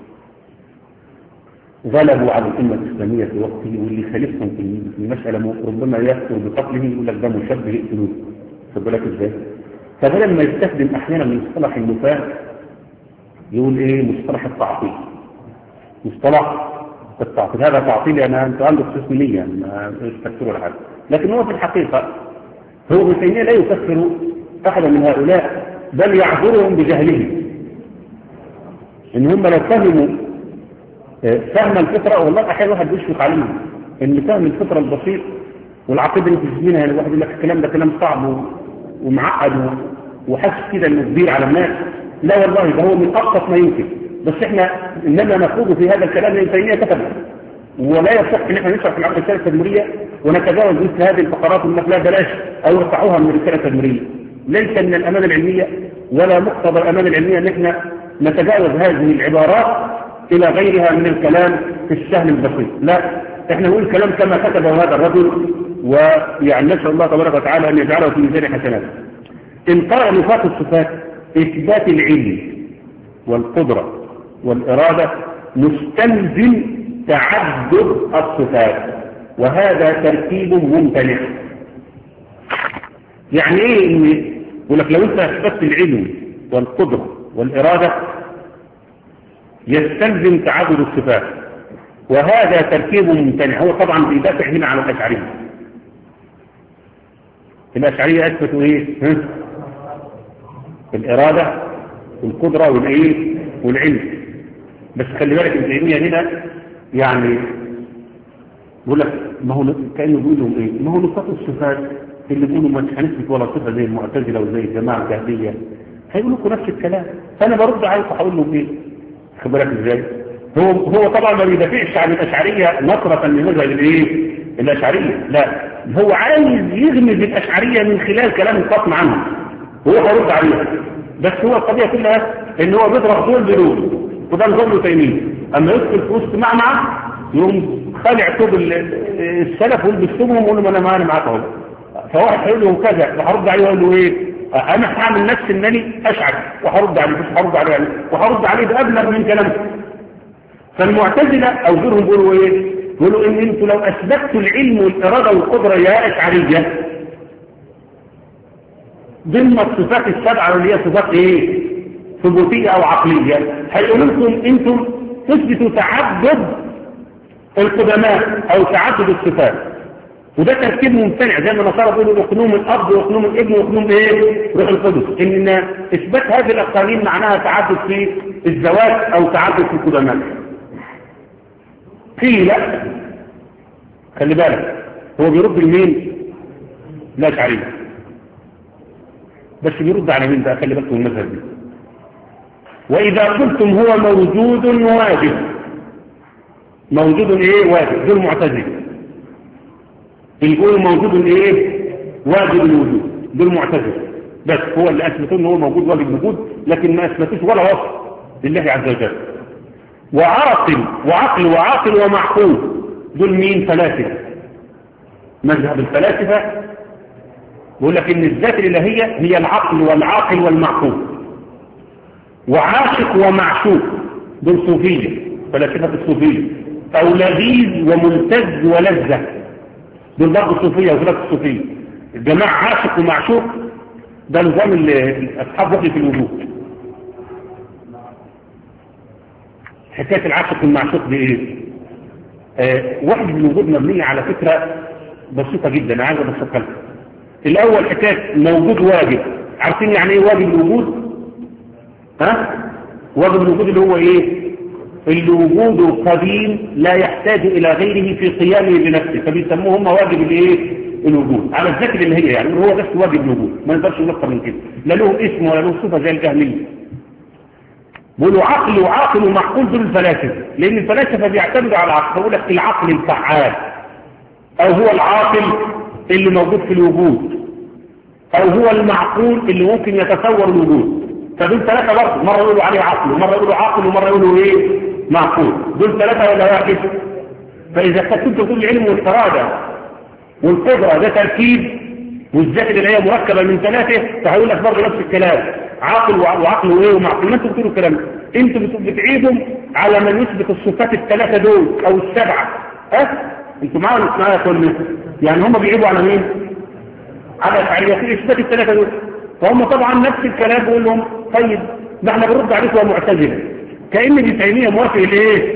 غلبوا على الامه الاسلاميه في وقته، واللي خالفهم في المساله ربما يذكر بقتله يقول لك ده مشبه يقتلوه. خد بالك ازاي؟ فبدل ما يستخدم احيانا من مصطلح النفاة يقول ايه؟ مصطلح التعطيل، مصطلح التعطيل. هذا تعطيل أنا أنت عندك قسمية ما تفكروا ولا حاجة، لكن هو في الحقيقة هو ابن تيمية لا يكفر أحدا من هؤلاء، بل يعذرهم بجهلهم. إن هم لو فهموا فهم الفطرة، والله أحيانا واحد بيشفق عليهم إن فهم الفطرة البسيط والعقيدة اللي تسمينها، يعني الواحد يقول لك الكلام ده كلام صعب ومعقد وحاسس كده إنه كبير على الناس. لا والله ده هو من أبسط ما يمكن، بس إحنا إنما نخوض في هذا الكلام لأن تيمية كتبه، ولا يصح إن إحنا نشرح في العقيدة الرسالة التدمرية ونتجاوز مثل هذه الفقرات ونقول بلاش أو يرفعوها من الرسالة التدمرية. ليس من الأمانة العلمية ولا مقتضى الأمانة العلمية إن إحنا نتجاوز هذه العبارات إلى غيرها من الكلام في السهل البسيط. لا، إحنا نقول الكلام كما كتبه هذا الرجل، ويعني نسأل الله تبارك وتعالى أن يجعله في ميزان حسناته. إنقاء نفاق الصفات إثبات العلم والقدرة والإرادة مستلزم تعدد الصفات، وهذا ترتيب ممتنع. يعني إيه؟ إن يقول لك لو أنت أثبتت العلم والقدرة والإرادة يستلزم تعدد الصفات، وهذا تركيب ممتنع. هو طبعا بيدافع هنا على الأشعرية. الأشعرية أثبتوا إيه؟ الإرادة والقدرة والإيه والعلم. بس خلي بالك ابن تيمية هنا يعني بيقول لك ما هو كأنه بيقول لهم إيه؟ ما هو نصف الصفات اللي بيقولوا ما هنثبت ولا صفة زي المعتزلة وزي الجماعة الجهمية هيقولوا لكم نفس الكلام. فأنا برد عليكم هقول لهم إيه؟ خد بالك إزاي؟ هو هو طبعا ما بيدافعش عن الأشعرية نصرة لمذهب الإيه؟ الأشعرية، لا، هو عايز يغمز الأشعرية من خلال كلام القسم عنه، هو هيرد عليه. بس هو القضية كلها إن هو بيضرب دول بدول، وده نظام له تيمية. أما يدخل في وسط معمعة يقوم خالع ثوب السلف ويلبس ثوبهم ويقول له أنا معانا معاك أهو. فواحد هيقول له كذا فهرد عليه وأقول له إيه؟ أنا هعمل نفسي إنني أشعر وهرد عليه، مش هرد عليه يعني. وهرد عليه بأبلغ من كلامه. فالمعتزلة أو غيرهم بيقولوا إيه؟ بيقولوا إن أنتوا لو أثبتوا العلم والإرادة والقدرة يا أشعرية ضمن الصفات السبعة اللي هي صفات إيه؟ ثبوتية أو عقلية، هيقولوا لكم أنتم تثبتوا تعدد القدماء أو تعدد الصفات، وده تركيب ممتنع زي ما النصارى بيقولوا اقنوم الأب واقنوم الابن واقنوم إيه؟ روح القدس. إن إثبات هذه الأقانيم معناها تعدد في الزواج أو تعدد في القدماء. قيل خلي بالك هو بيرد لمين؟ لا أشعري، بس بيرد على مين بقى؟ خلي بالكم المذهب دي. وإذا قلتم هو موجود واجب، موجود ايه واجب، دول معتزله. يقولوا موجود ايه واجب الوجود، دول معتزله. بس هو اللي اثبتوا ان هو موجود واجب الوجود، لكن ما اثبتوش ولا وصف لله عز وجل. وعاقل وعقل وعاقل ومعقول، دول مين؟ فلاسفه. مذهب الفلاسفه بيقول لك ان الذات الالهيه هي العقل والعاقل والمعقول. وعاشق ومعشوق، دول صوفيه، فلاسفه الصوفيه. او لذيذ وملتز ولذة، دول برضه الصوفيه وغيرات الصوفيه. الجماعه عاشق ومعشوق ده نظام اصحاب وحده الوجود. حكايه العاشق والمعشوق دي ايه؟ آه وحده الوجود مبنيه على فكره بسيطه جدا، انا عايز ابسطها لكم. الاول حكايه موجود واجب، عارفين يعني ايه واجب الوجود؟ ها؟ واجب الوجود اللي هو ايه؟ اللي وجوده قديم لا يحتاج الى غيره في قيامه بنفسه، فبيسموه هم واجب الايه؟ الوجود، على الذكر اللي هي يعني هو بس واجب الوجود، ما نقدرش نكتر من كده، لا له اسم ولا له صفه زي الجهميه. بيقولوا عقل وعاقل ومعقول دول الفلاسفه، لان الفلاسفه بيعتمدوا على العقل، يقول لك العقل الفعال، او هو العاقل اللي موجود في الوجود، او هو المعقول اللي ممكن يتصور الوجود. فدول ثلاثة برضه، مرة يقولوا عليه عقل ومرة يقولوا عقل ومرة يقولوا ايه؟ معقول. دول ثلاثة ولا واحد؟ فإذا كنت تقول العلم والإرادة والقدرة ده تركيب، والذات اللي هي مركبة من ثلاثة، فهيقول لك برضه نفس الكلام، عقل وعقل وايه ومعقول. ما انتوا بتقولوا الكلام ده، انتوا بتعيدوا على من يثبت الصفات الثلاثة دول او السبعة. ها؟ انتوا معايا ولا مش معايا كله؟ يعني هم بيعيبوا على مين؟ على الأشعرية في إثبات الثلاثة دول. فهم طبعا نفس الكلام بيقول لهم طيب ده احنا بنرد عليكم يا معتزله، كأن ابن تيميه موافق لايه؟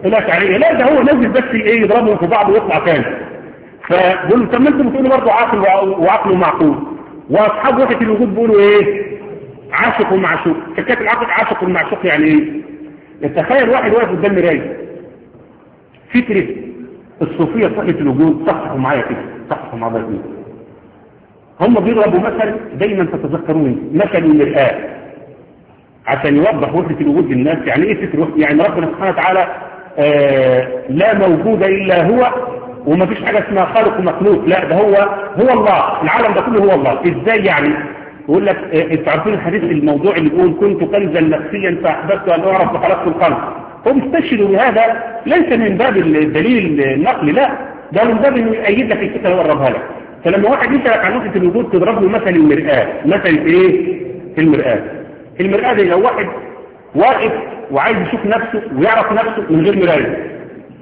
الاشعريه، لا ده هو نزل بس ايه يضربهم في بعض ويطلع تاني. فبيقولوا طب ما انتم بتقولوا برضه عاقل وعقل ومعقول، واصحاب وحده الوجود بيقولوا ايه؟ عاشق ومعشوق. حكايه العقل عاشق والمعشوق يعني ايه؟ تخيل واحد واقف قدام مرايه، فكره الصوفيه في وحده الوجود، صححوا معايا كده، صححوا مع بعض. هم بيضربوا مثل دايما تتذكرون، مثل المرآة عشان يوضح وحده الوجود للناس. يعني ايه فكره؟ يعني ربنا سبحانه وتعالى آه لا موجود الا هو، وما فيش حاجه اسمها خالق ومخلوق، لا ده هو هو الله، العالم ده كله هو الله. ازاي يعني؟ يقول لك انتوا عارفين الحديث الموضوع اللي بيقول كنت كنزا نفسيا فاحببت ان اعرف فخلقت القلب. هم استشهدوا بهذا ليس من باب الدليل النقلي، لا ده من باب انه يأيد لك الفكره ويقربها لك. فلما واحد يسألك عن وحده الوجود تضرب له مثل المرآة. مثل ايه؟ المرآة. المرآة دي لو واحد واقف وعايز يشوف نفسه ويعرف نفسه من غير مراية،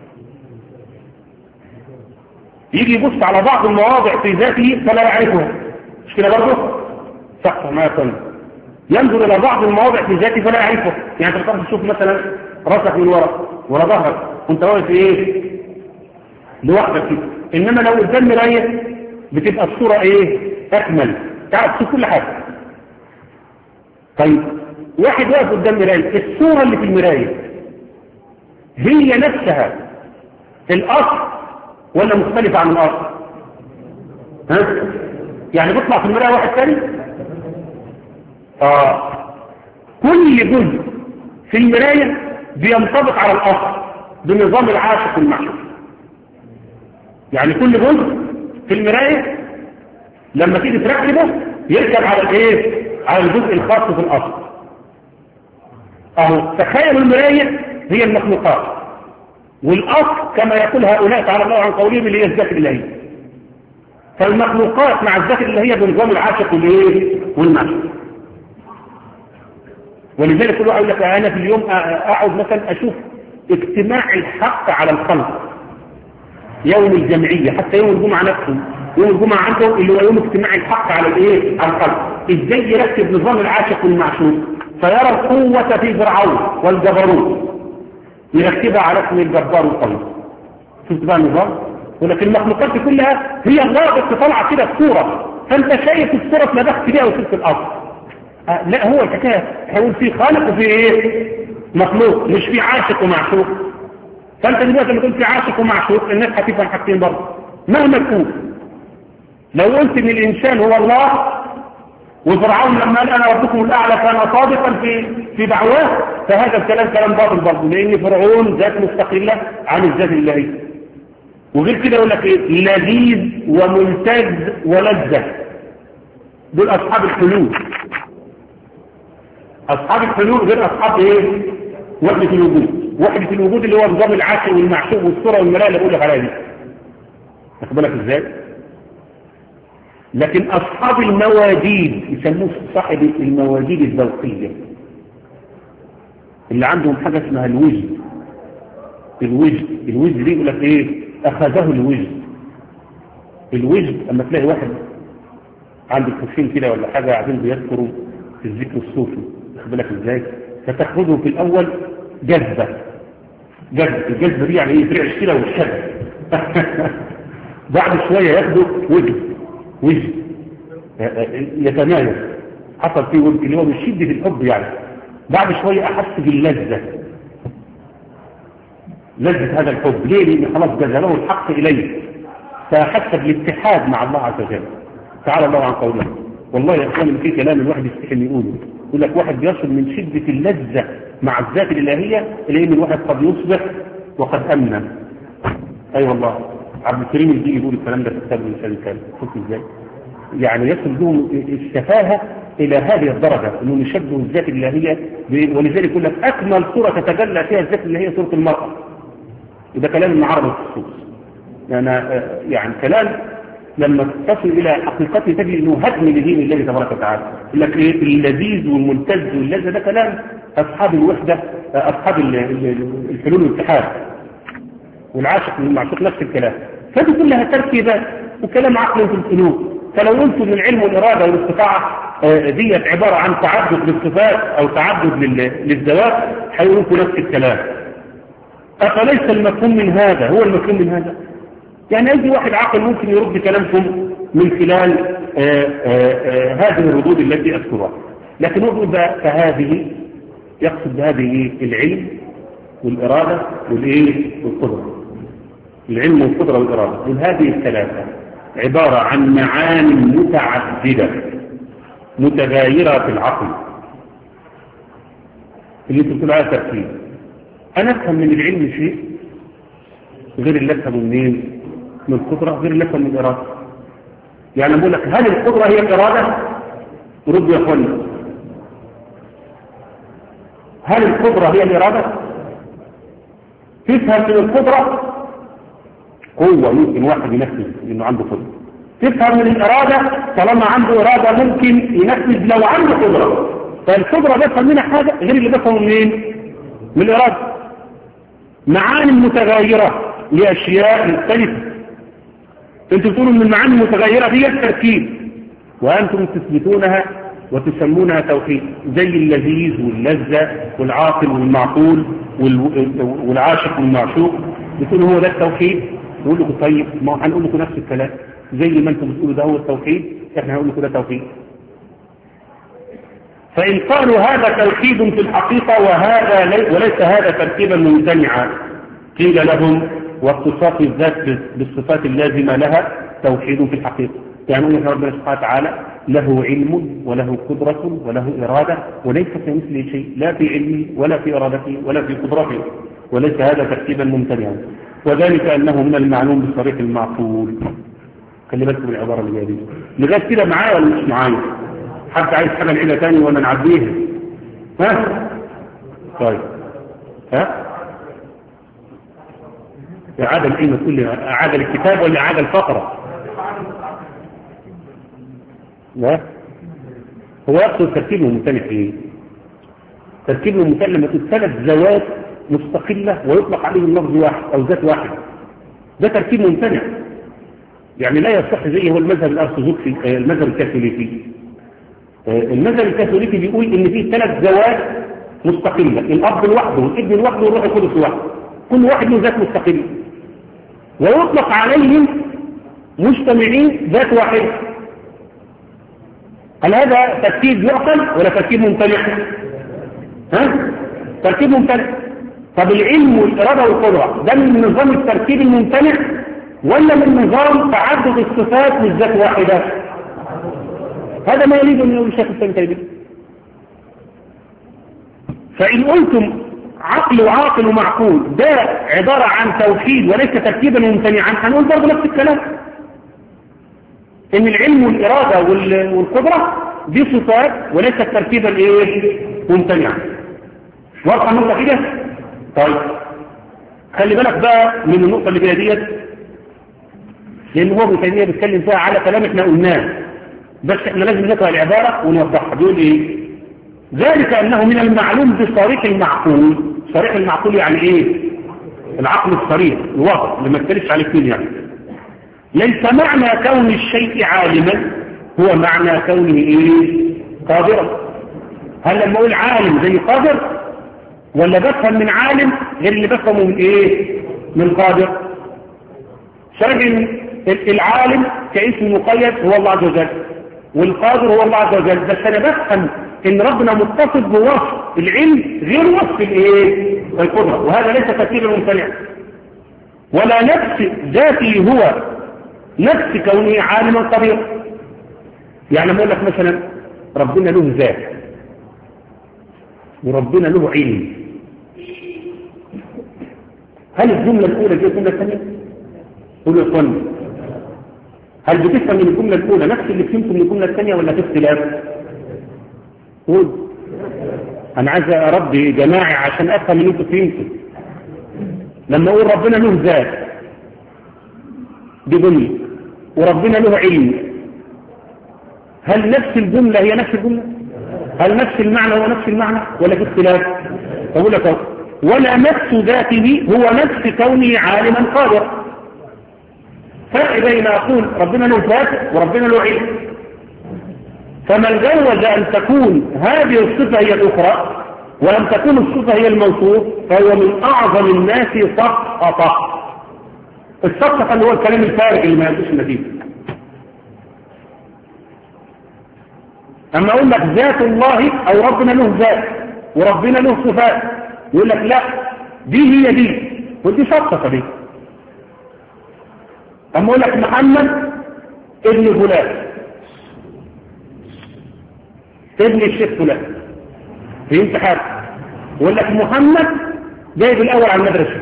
يجي يبص على بعض المواضع في ذاته فلا يعرفها، مش كده برضه؟ صح ما يقول. ينظر الى بعض المواضع في ذاته فلا يعرفها. يعني انت بتقدر تشوف مثلا راسك من ورا ورا ظهرك وانت واقف ايه؟ لوحدك كده. انما لو قدام مرايه بتبقى الصوره ايه؟ اكمل، تعرف تشوف كل حاجه. طيب واحد واقف قدام مرايه، الصوره اللي في المرايه هي نفسها الاصل ولا مختلفه عن الاصل؟ ها؟ يعني بيطلع في المرايه واحد ثاني؟ اه كل جزء في المرايه بينطبق على الاصل بنظام العاشق والمعشوق. يعني كل جزء في المرايه لما تيجي تركبه يركب على الايه؟ على الجزء الخاص في الاصل. اهو تخيلوا المرايه هي المخلوقات، والاصل كما يقول هؤلاء تعالى الله عن قولهم اللي هي الذات الالهيه. فالمخلوقات مع الذات الالهيه بنظام العاشق والايه؟ والمعشوق. ولذلك كل واحد يقول لك انا في اليوم اقعد مثلا اشوف اجتماع الحق على الخلق، يوم الجمعيه، حتى يوم الجمعه نفسه يوم الجمعه عنده اللي هو يوم اجتماع الحق على الايه؟ على الخلق. ازاي يركب نظام العاشق والمعشوق فيرى القوه في فرعون والجبروت يركبها على اسم الجبار القوي. شفت بقى النظام؟ ولكن المخلوقات دي كلها هي الله بس طالعه كده الصوره، فانت شايف الصوره اتلبخت بيها وصلت الارض. آه لا هو الحكايه هيقول في خالق وفي ايه؟ مخلوق، مش في عاشق ومعشوق. فانت دلوقتي لما تقول في عاشق ومعشوق الناس هتفهم حاجتين برضه مهما تكون. لو قلت ان الانسان هو الله وفرعون لما قال انا ربكم الاعلى كان صادقا في في دعواه، فهذا الكلام كلام باطل برضه، لان فرعون ذات مستقله عن الذات الالهيه. وغير كده يقول لك ايه؟ لذيذ وممتاز ولذة. دول اصحاب الحلول. اصحاب الحلول غير اصحاب ايه؟ وحدة الوجود. وحدة الوجود اللي هو نظام العاشق والمعشوق والصورة والمراية اللي بقول لك عليها دي. واخد بالك ازاي؟ لكن اصحاب المواجيد يسموه صاحب المواجيد الذوقية، اللي عندهم حاجة اسمها الوجد. الوجد الوجد دي يقول لك ايه؟ اخذه الوجد. الوجد اما تلاقي واحد عند الكوفين كده ولا حاجة قاعدين بيذكروا في الذكر الصوفي، واخد بالك ازاي؟ فتاخذه في الاول جذبة. جذب الجذبة دي يعني ايه؟ يفرعش كده والشد. بعد شوية ياخده وجد وجد يتمايز، حصل فيه وجد اللي هو من شدة الحب يعني. بعد شوية احس باللذة، لذة هذا الحب. ليه؟ لان خلاص جذبه الحق اليه فحس بالاتحاد مع الله عز وجل. تعالى الله عن قوله. والله يا اخواني في كلام الواحد يستحي يقوله، يقول لك واحد بيصل من شدة اللذة مع الذات الالهية الى ان الواحد قد يصبح وقد امن. اي أيوة والله عبد الكريم الجيلي يقول الكلام ده في كتاب الانسان الكامل. شوف ازاي يعني يصل بهم السفاهة الى هذه الدرجة انه يشبه الذات الالهية. ولذلك يقول لك اكمل صورة تتجلى فيها الذات الالهية صورة المرأة. ده كلام المعارض الخصوص يعني, يعني كلام لما تصل الى حقيقته تجد انه هدم لدين الله تبارك وتعالى. يقول لك ايه؟ اللذيذ والممتاز واللذة ده كلام اصحاب الوحدة، اصحاب الحلول والاتحاد. والعاشق والمعشوق نفس الكلام. فدي كلها تركيبات وكلام عقل في القلوب. فلو قلت ان العلم والاراده والاستطاعه ديت عباره عن تعدد للصفات او تعدد للذوات هيقولوا نفس الكلام. أفليس المفهوم من هذا هو المفهوم من هذا؟ يعني أي واحد عاقل ممكن يرد كلامكم من خلال آآ آآ هذه الردود التي أذكرها، لكن نقول فهذه يقصد بهذه العلم والإرادة والإيه والقدرة. العلم والقدرة والإرادة، وهذه الثلاثة عبارة عن معاني متعددة متغايرة في العقل اللي تقول على تركيب. أنا أفهم من العلم شيء غير اللي أفهمه منين؟ من القدرة غير اللي أفهمه من الإرادة. يعني أقول لك هل القدرة هي الإرادة؟ ردوا يا أخوانا، هل القدرة هي الإرادة؟ تفهم من القدرة قوة ممكن واحد ينفذ لأنه عنده قدرة. تفهم من الإرادة طالما عنده إرادة ممكن ينفذ لو عنده قدرة. فالقدرة بفهم منها حاجة غير اللي بفهمه منين؟ من الإرادة. معاني متغيرة لأشياء مختلفة. انتم تقولوا ان المعاني المتغيرة هي التركيب، وأنتم تثبتونها وتسمونها توحيد، زي اللذيذ واللذة والعاقل والمعقول والعاشق والمعشوق، بتقولوا هو ده التوحيد. نقول لكم طيب ما هنقول لكم نفس الكلام زي ما انتم بتقولوا ده هو التوحيد، احنا هنقول لكم ده توحيد. فإن قالوا هذا توحيد في الحقيقة وهذا لي وليس هذا تركيبا ممتنعا، قيل لهم واتصاف الذات بالصفات اللازمة لها توحيد في الحقيقة. يعني أن ربنا سبحانه وتعالى له علم وله قدرة وله إرادة وليس كمثله شيء، لا في علمه ولا في إرادته ولا في قدرته، وليس هذا تركيبا ممتنعا، وذلك أنه من المعلوم بصريح المعقول. خلي بالكم العبارة اللي جايه لغاية كده معايا ولا مش معايا؟ حد عايز حاجة العيلة تاني ولا نعديها؟ ها؟ طيب ها؟ إعادة العلم تقول لي إعادة الكتاب ولا إعادة الفقرة؟ لا، هو يقصد تركيبه ممتنع ايه؟ تركيبه ممتنع لما تثلاث ذوات مستقلة ويطلق عليهم لفظ واحد أو ذات واحد، ده تركيب ممتنع. يعني لا يصح زي هو المذهب الأرثوذكسي المذهب الكاثوليكي. المذهب الكاثوليكي بيقول إن فيه ثلاث ذوات مستقلة، الأب لوحده والابن لوحده والروح القدس لوحده، كل واحد له ذات مستقلة ويطلق عليهم مجتمعين ذات واحدة. هل هذا تركيب يعقل ولا تركيب ممتنع؟ ها؟ تركيب ممتنع. طب العلم والإرادة والقدرة ده من نظام التركيب الممتنع ولا من نظام تعدد الصفات للذات واحدة؟ هذا ما يريد أن يقول الشيخ ابن تيمية. فإن قلتم عقل وعاقل ومعقول ده عبارة عن توحيد وليس تركيبا ممتنعا، هنقول برضه نفس الكلام، ان العلم والإرادة والقدرة دي صفات وليست تركيبا ايه ممتنعا. واضحة النقطة كده؟ طيب خلي بالك بقى من النقطة اللي فيها ديت، لان هو ابن تيمية بيتكلم فيها على كلام احنا قلناه، بس احنا لازم نقرأ العبارة ونوضحها. بيقول ايه؟ ذلك انه من المعلوم بصريح المعقول. صريح المعقول يعني ايه؟ العقل الصريح الواضح اللي ما تكلفش عليه كتير. يعني ليس معنى كون الشيء عالما هو معنى كونه ايه قادرا. هل لما اقول عالم زي قادر ولا بفهم من عالم غير اللي بفهمه من ايه من قادر؟ شرح العالم كاسم مقيد هو الله عز وجل والقادر هو الله عز وجل، بس انا بفهم ان ربنا متصف بوصف العلم غير وصف الايه القدرة، وهذا ليس تفسير ممتنع. ولا نفس ذاتي هو نفس كونه عالما قديرا. يعني اقول لك مثلا ربنا له ذات وربنا له علم، هل الجملة الأولى دي الجملة الثانية؟ قولوا يا اخواني، هل بتفهم من الجملة الأولى نفس اللي فهمته من الجملة الثانية ولا في اختلاف؟ قول. أنا عايز أربي جماعي عشان أفهم اللي أنتوا فهمته. لما أقول ربنا له ذات دي جملة وربنا له علم، هل نفس الجملة هي نفس الجملة؟ هل نفس المعنى هو نفس المعنى ولا في اختلاف؟ أقول لك ولا نفس ذاته هو نفس كونه عالما قادر. فرق بين أقول ربنا له ذات وربنا له علم. فمن جوز أن تكون هذه الصفة هي الأخرى ولم تكون الصفة هي الموصوف فهو من أعظم الناس سقطة. السقطة اللي هو الكلام الفارغ اللي ما يدوش النتيجة. أما أقول لك ذات الله أو ربنا له ذات وربنا له صفات، يقول لك لا دي هي دي ودي سقطة دي. أما أقول لك محمد ابن فلان ابن الشيخ فلان في امتحان، يقول لك محمد جايب الأول على المدرسة،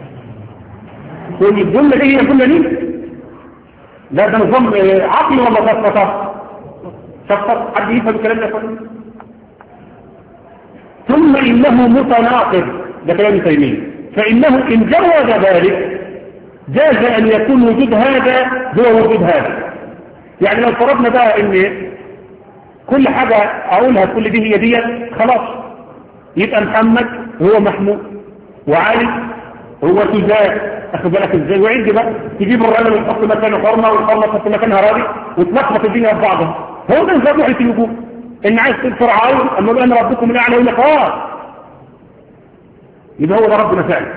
والجملة دي هي الجملة دي؟ لا ده نظام عقلي ولا سقطة؟ سقطة حد يفهم الكلام ده كله؟ ثم إنه متناقض، ده كلام تيمية، فإنه إن جوز ذلك جاز أن يكون وجود هذا هو وجود هذا. يعني لو فرضنا بقى إن كل حاجة أقولها كل دي هي دي خلاص، يبقى محمد هو محمود وعلي هو سجاد، أخذ بالك إزاي؟ وعندي بقى تجيب الرجل وتحط مكانه حرمة والحرمة تحط مكانها راضي وتلخبط الدنيا في بعضها. هو ده نظام وحي الوجود، إن عايز تقول فرعون أما بقى أنا ربكم الأعلى يقول لك آه، يبقى هو ده ربنا فعلا.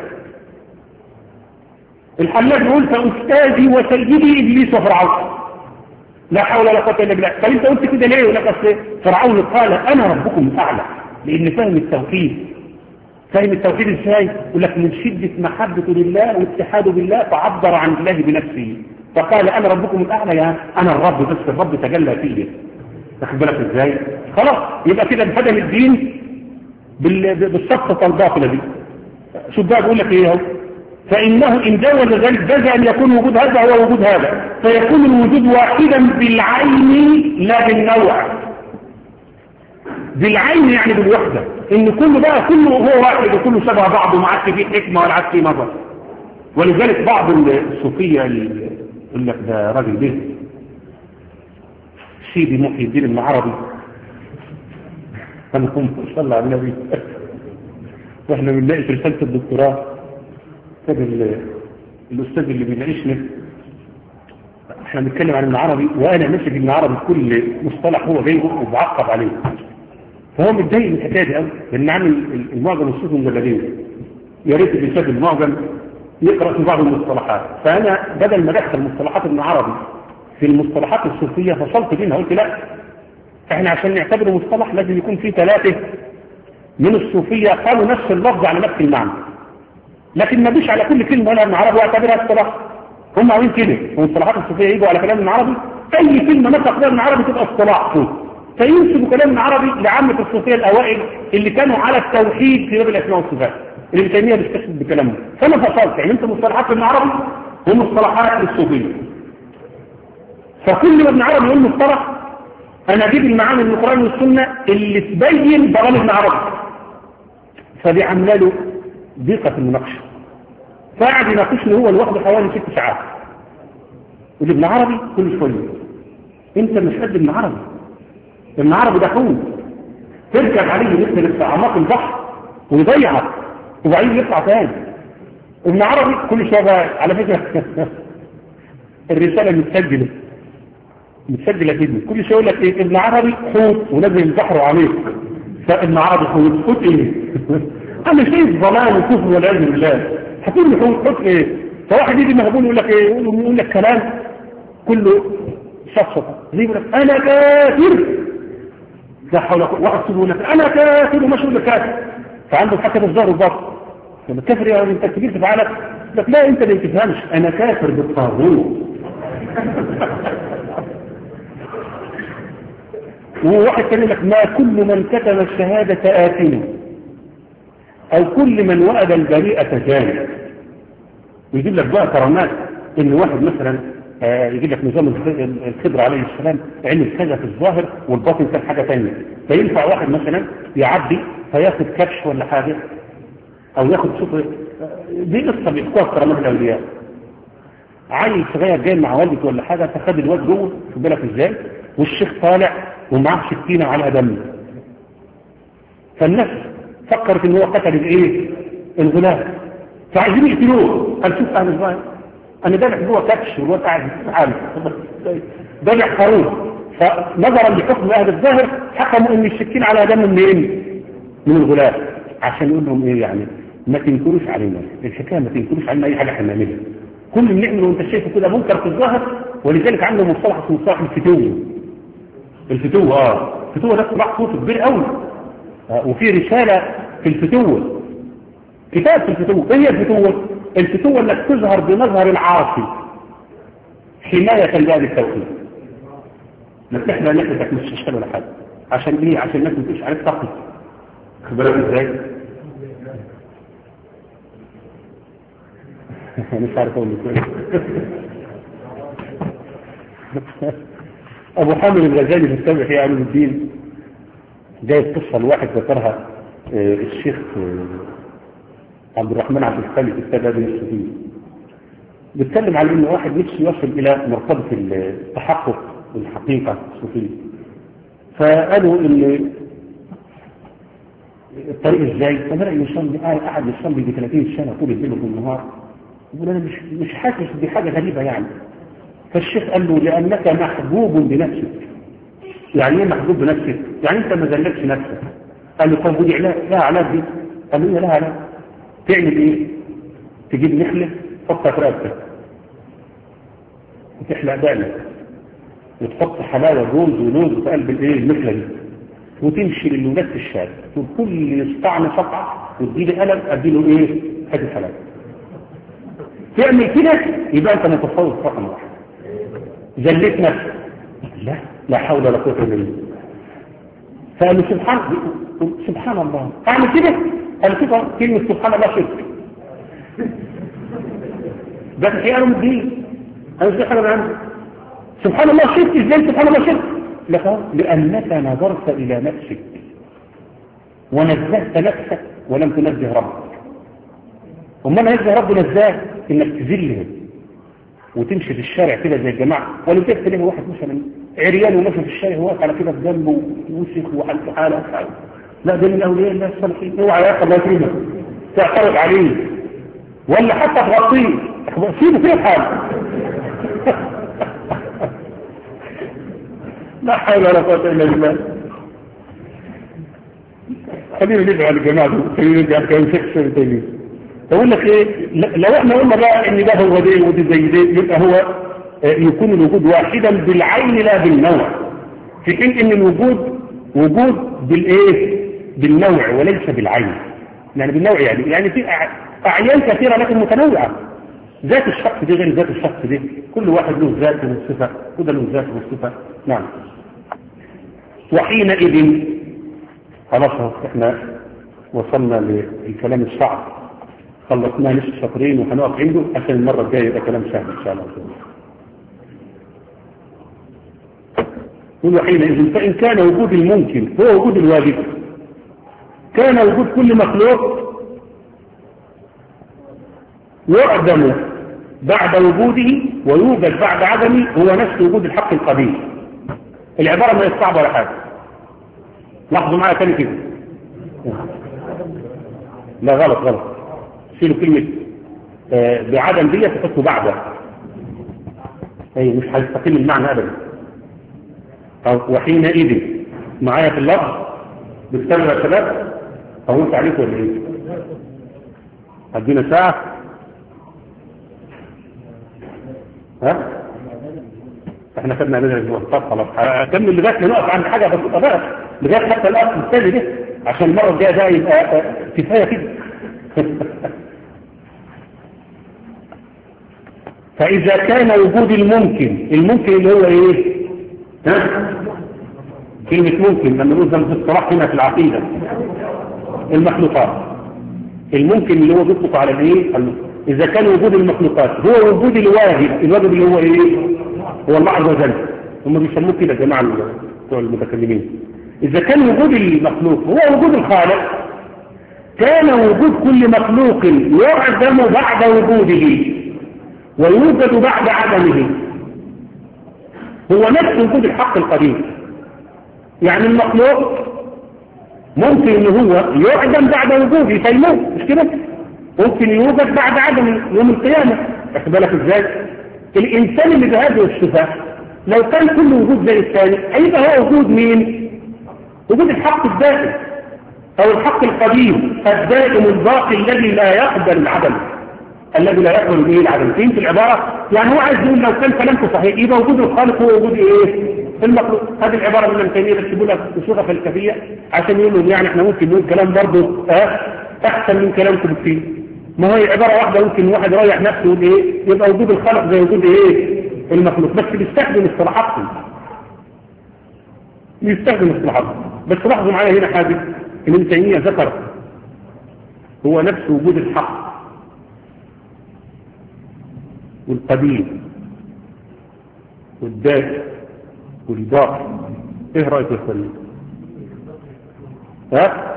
الحلاج يقول فأستاذي وسيدي إبليس وفرعون، لا حول ولا قوة إلا بالله. طب أنت قلت كده ليه؟ يقول لك أصل فرعون قال أنا ربكم الأعلى، لأن فهم التوحيد. فهم التوحيد إزاي؟ يقول لك من شدة محبته لله واتحاده بالله فعبر عن الله بنفسه فقال أنا ربكم الأعلى، يعني أنا الرب، بس الرب تجلى فيه. تاخد بالك إزاي؟ خلاص يبقى كده انهدم الدين بالسقطة الباطلة دي. شوف بقى بيقول لك إيه اهو، فإنه إن جوز ذلك جاز أن يكون وجود هذا هو وجود هذا، فيكون الوجود واحدا بالعين لا بالنوع. بالعين يعني بالوحدة، إن كله بقى كله هو واحد وكله شبه بعض وما عادش فيه حكمة ولا عادش فيه نظر. ولذلك بعض الصوفية اللي يقول لك ده راجل ده سيدي محي الدين العربي، هنقوم صلى الله على النبي واحنا بنلاقي في رسالة الدكتوراه الأستاذ اللي بيناقشنا احنا بنتكلم عن العربي وانا ماشي في العربي كل مصطلح هو جايبه وبعقب عليه، فهو متضايق من الحكايه دي قوي، لان عامل المعجم الصوفي مجلدين، يا ريت اللي شاف المعجم يقرا في بعض المصطلحات. فانا بدل ما ادخل مصطلحات ابن عربي في المصطلحات الصوفيه فصلت بينها، قلت لا احنا عشان نعتبره مصطلح لازم يكون فيه ثلاثه من الصوفيه قالوا نفس اللفظ على نفس المعنى، لكن ما بيش على كل كلمه ولا ابن عربي واعتبرها اصطلاح. هم عاوزين كده، والمصطلحات الصوفيه يجوا على كلام ابن عربي اي كلمه نطق بها ابن عربي تبقى اصطلاح صوفي، فينسبوا كلام ابن عربي لعامه الصوفيه الاوائل اللي كانوا على التوحيد في باب الاسماء والصفات اللي ابن تيميه بيستشهد بكلامه. فانا فصلت يعني انت مصطلحات ابن عربي ومصطلحات الصوفيه، فكل ما ابن عربي يقول مصطلح انا اجيب المعاني من القران والسنه اللي تبين ضلال ابن عربي، فدي عامله له ضيقه في المناقشه. فقعد يناقشني هو لوحده حوالي ست ساعات، يقول ابن عربي كل شويه انت مش قد ابن عربي، ابن عربي ده حوت تركب عليه مثل في اعماق البحر ويضيعك وبعدين يطلع تاني. ابن عربي كل شويه على فكره الرساله متسجله متسجله كده، كل شويه يقول لك ايه ابن عربي حوت ونزل البحر وعميق، فابن عربي حوت حوت ايه؟ انا شايف ضلال وكفر والعياذ بالله، هتقول لي حوت حوت ايه؟ فواحد يجي مهبول يقول لك ايه؟ يقول لك كلام كله شفشطه زي يقول لك انا كافر، لا حول ولا قوه، واحد يقول لك انا كافر ومش يقول لك كافر، فعنده حتى بالظهر والبطن، لما كافر يا انت كبير في فعلك، لك لا انت اللي ما تفهمش، انا كافر بالطاغوت. وواحد كان لك ما كل من كتب الشهاده آثم او كل من وأد البريئة جانب. ويجيب لك بقى كرامات ان واحد مثلا آه يجيب لك نظام الخضر عليه السلام علم كذا في الظاهر والباطن كان حاجة تانية، فينفع واحد مثلا يعدي فياخد كبش ولا حاجة او ياخد شطر. دي قصة بيحكوها كرامات الاولياء. عيل صغير جاي مع والدته ولا حاجة فخد الواد جوه خد بالك ازاي، والشيخ طالع ومعاه سكينة على دمه، فالناس فكرت ان هو قتل الايه الغلام فعايزين يقتلوه. قال شوف اهل الظاهر انا دافع جوه كبش والواد قاعد عالي دافع خروف، فنظرا لحكم اهل الظاهر حكموا ان السكين على دم منين من الغلاف عشان يقول لهم ايه يعني ما تنكروش علينا الحكايه، ما تنكروش علينا اي حاجه احنا بنعملها، كل اللي بنعمله وانت شايفه كده منكر في الظاهر. ولذلك عنده مصطلح اسمه مصطلح الفتوه. الفتوه اه الفتوه ده اصطلاح صوت كبير قوي، آه وفي رساله في الفتوه، كتاب في الفتوه. ايه هي الفتوه؟ الفتوه انك تظهر بمظهر العاصي حمايه لهذا التوحيد، انك تحمي نفسك مش تشتغل ولا حاجه. عشان ايه؟ عشان الناس ما تمشيش عليك تقي. خد بالك ازاي؟ مش عارف اقول لك ابو حامد الغزالي في السابع في علوم الدين جايب قصه لواحد ذكرها الشيخ عبد الرحمن عبد الخالق الاستاذ ابن السفيني، بيتكلم على ان واحد نفسه يصل الى مرتبه التحقق والحقيقه الصوفيه، فقالوا ان الطريق ازاي؟ فبدأ يصلي، قاعد يصلي ب ثلاثين سنه طول الليل والنهار، يقول انا مش مش حاسس بحاجه غريبه يعني. فالشيخ قال له لانك محبوب بنفسك. يعني ايه محبوب بنفسك؟ يعني انت ما ذلتش نفسك. قال له طب ودي لها علاج دي؟ قال له لها علاج. تعمل ايه؟ تجيب نخله تحطها في رقبتك وتحلق دقنك وتحط حلاوه جوز ولوز في قلب الايه النخله دي وتمشي للولاد في الشارع وكل يستطعن قطعه وتجيب قلم اديله ايه؟ حته حلاوه. تعمل كده يبقى انت متفوق رقم واحد. ذليت نفسك. لا لا حول ولا قوه الا بالله. فقال سبحان سبحان الله اعمل كده. قال كده كلمه سبحان الله شرك. ده في علم الدين. انا مش حاجه عندي. سبحان الله شرك ازاي؟ سبحان الله شرك. لا لانك نظرت الى نفسك ونزهت نفسك ولم تنزه ربك. وما نزه ربنا ازاي؟ انك تذله وتمشي في الشارع كده زي الجماعه، ولو تلاقي له واحد مثلا عريان وماشي في الشارع واقف على كده بجنبه ووسخ وحالته حاله. لا ده من اولياء الله الصالحين. اوعى يا اخي الله يكرمك تعترض عليه ولا حتى تغطيه، سيبه في حاله. لا حول ولا قوه الا بالله. خلينا ندعو على الجماعه دول، خلينا ندعو على كلام شيخ تاني. بقول لك ايه، لو احنا قلنا بقى ان ده هو ده ودي زي ده يبقى هو يكون الوجود واحدا بالعين لا بالنوع، في حين ان الوجود وجود بالايه؟ بالنوع وليس بالعين. يعني بالنوع يعني يعني في اعيان كثيره لكن متنوعه. ذات الشخص دي غير ذات الشخص دي، كل واحد له ذات وصفه وده له ذات وصفه. نعم. وحينئذ خلاص احنا وصلنا للكلام الصعب، خلصناه نصف سطرين وهنقف عنده عشان المره الجايه يبقى كلام سهل ان شاء الله. وحينئذ فان كان وجود الممكن هو وجود الواجب، كان وجود كل مخلوق يعدم بعد وجوده ويوجد بعد عدمه هو نفس وجود الحق القديم. العباره ما هي صعبه ولا حاجه. لاحظوا معايا تاني كده. لا غلط غلط، شيلوا كلمه آه بعدم دي تحطوا بعدها، اي مش هيستقيم المعنى ابدا. وحينئذ معايا في اللفظ بتتابع يا شباب؟ طولت عليكم ولا ايه؟ هدينا ساعه. ها احنا خدنا علينا الاسبوع. طب خلاص هكمل لغايه ما نقف عند حاجه بسيطه بقى، لغايه حتى الاصل الثاني ده عشان المره الجايه ده يبقى كفايه كده. فاذا كان وجود الممكن، الممكن اللي هو ايه؟ ها كلمه ممكن لما نقول في الصراحه هنا في العقيده المخلوقات، الممكن اللي هو بيطلق على الايه؟ اذا كان وجود المخلوقات هو وجود الواجب، الواجب اللي هو ايه؟ هو الله عز وجل. هم بيسموه كده يا جماعه بتوع المتكلمين. اذا كان وجود المخلوق هو وجود الخالق، كان وجود كل مخلوق يعدم بعد وجوده ويوجد بعد عدمه هو نفس وجود الحق القديم. يعني المخلوق ممكن ان هو يعدم بعد وجوده فيموت، مش كده؟ ممكن يوجد بعد عدمه يوم القيامه. واخد بالك ازاي؟ الانسان اللي بهذه الصفه لو كان كل وجود زي الثاني هيبقى هو وجود مين؟ وجود الحق الذاتي. أو الحق القديم الدائم الباقي الذي لا يقبل العدم، الذي لا يقبل به العدم. فهمت العبارة؟ يعني هو عايز يقول لو كان كلامك صحيح يبقى وجود الخالق هو وجود ايه؟ المخلوق. هذه العبارة من ابن تيمية بيكتبوا لها بصيغة فلسفية عشان يقولوا يعني احنا ممكن نقول كلام برضه اه احسن من كلامكم بكثير. ما هي عبارة واحدة ممكن واحد يريح نفسه يقول ايه؟ يبقى وجود الخالق زي وجود ايه؟ المخلوق، بس بيستخدم اصطلاحاتهم. بيستخدم اصطلاحاتهم، بس لاحظوا معايا هنا حاجة ان ابن تيمية ذكر هو نفس وجود الحق والقديم والدائم والباقي. ايه رأيك يا اخواني؟ ها؟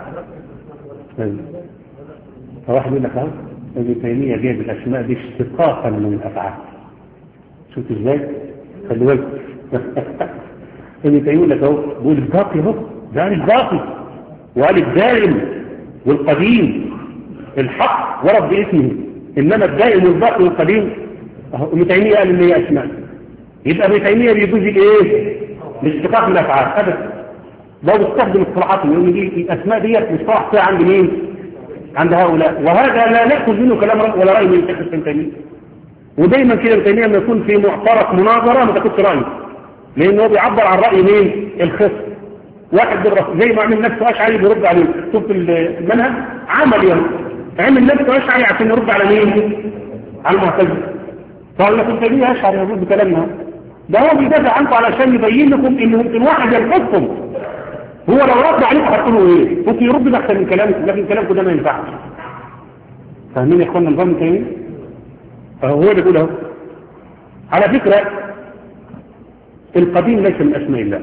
واحد يقول لك اهو ابن تيمية جايب الاسماء دي اشتقاقا من الافعال. شفت ازاي؟ خلي بالك ابن تيمية يقول لك اهو بيقول الباقي اهو، ده الباقي وقال الدائم والقديم الحق ورد باسمه، انما الدائم والباقي والقديم ابن تيمية قال ان هي اسماء. يبقى ابن تيمية بيجوز الايه؟ الاشتقاق من الافعال ابدا. ده بيستخدم اصطلاحات يقول دي الاسماء ديت مصطلح فيها عند مين؟ عند هؤلاء، وهذا لا ناخذ منه كلام ولا راي من شيخ ابن تيمية. ودايما كده ابن تيمية لما يكون في معترك مناظره ما تاخدش رايه، لانه بيعبر عن راي مين؟ الخصم. واحد بالرسول زي ما عمل نفسه اشعري بيرد عليه. شوف المنهج عمل يعني عمل نفسه اشعري عشان يرد على مين؟ على المعتزله. فقال لكم ابن تيمية اشعري يرد بكلامنا، ده هو بيدافع عنكم علشان يبين لكم ان ممكن واحد يلحقكم. هو لو رد عليكم هتقولوا ايه؟ ممكن يرد احسن من كلامكم، لكن كلامكم ده ما ينفعش. فاهمين يا اخوانا نظام تاني؟ فهو اللي بيقول اهو. على فكره القديم ليس من اسماء الله،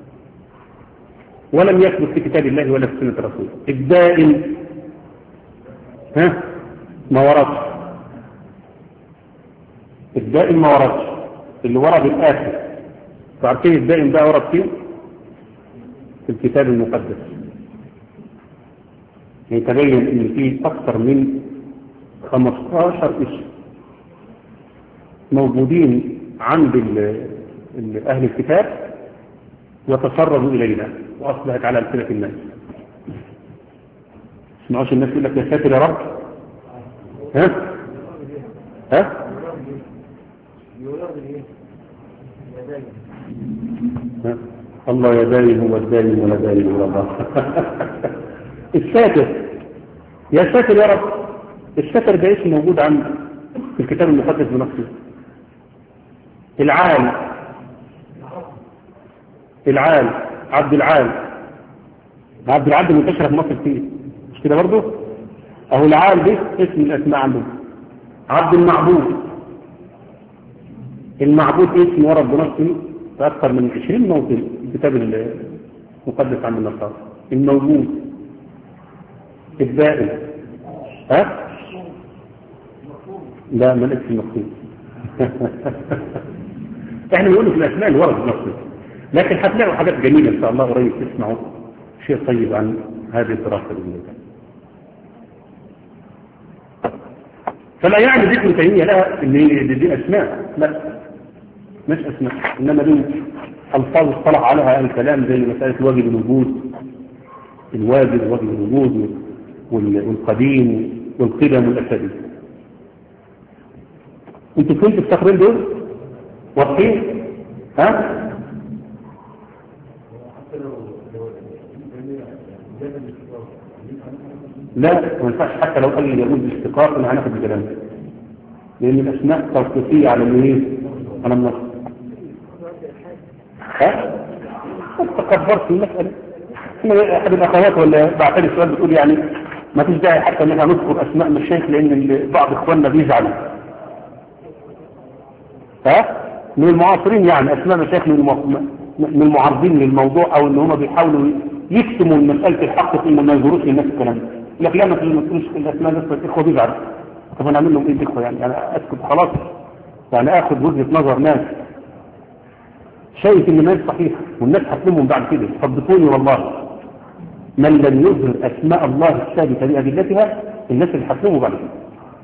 ولم يثبت في كتاب الله ولا في سنه الرسول. الدائم ها ما وردش، الدائم ما وردش، اللي ورد الاخر. فعارفين الدائم ده ورد فيه في الكتاب المقدس. يتبين ان فيه اكثر من خمستاشر اسم موجودين عند ال ال اهل الكتاب وتسربوا الينا واصبحت على السنة الناس. اسمعوش الناس يقول لك يا ساتر يا رب. ها ها ها الله يا دايم هو الدايم ولا دايم ولا الله. الساتر يا ساتر يا رب. الساتر ده اسم موجود عند في الكتاب المقدس بنفسه. العال العال عبد العال عبد العال منتشرة في مصر كتير مش كده برضه؟ اهو العال دي اسم الاسماء عندهم. عبد المعبود، المعبود اسم ورد بنفسه في اكثر من عشرين موطن الكتاب المقدس عند النصارى. الموجود، الدائم، ها؟ لا ما لقيتش المقصود. احنا بنقول في الاسماء اللي ورد بنفسه، لكن هتلاقوا حاجات جميله ان شاء الله قريب تسمعوا شيء طيب عن هذه الدراسه باذن الله. فلا يعني ذكر ابن تيميه لها ان دي اسماء، لا مش اسماء، انما دي الفاظ اصطلح عليها اهل الكلام زي مساله واجب الوجود، الواجب واجب الوجود والقديم والقدم والاساسي. انتوا فهمتوا التقرير دول؟ واضحين؟ ها؟ لا ما ينفعش حتى لو قال لي يجوز الاشتقاق انا هناخد الكلام ده، لان الاسماء توقيفيه على الايه؟ على النص. ها؟ تكبرت المساله. احد الاخوات ولا بعتلي سؤال بتقول يعني ما فيش داعي حتى ان احنا نذكر اسماء مشايخ لان بعض اخواننا بيزعلوا. ها؟ من المعاصرين يعني اسماء مشايخ من المعارضين للموضوع او ان هم بيحاولوا يكتموا مساله الحق في ما يظهروش للناس الكلام ده. لك لا ما تقولوش الاسماء ناس الاخوه بيزعلوا. طب انا اعمل لهم ايه الاخوه يعني؟ انا اسكت خلاص يعني اخذ وجهه نظر ناس شايف ان الناس صحيح والناس هتلمهم بعد كده. صدقوني والله من لم يظهر اسماء الله الثابته بادلتها الناس اللي هتلموا بعد كده.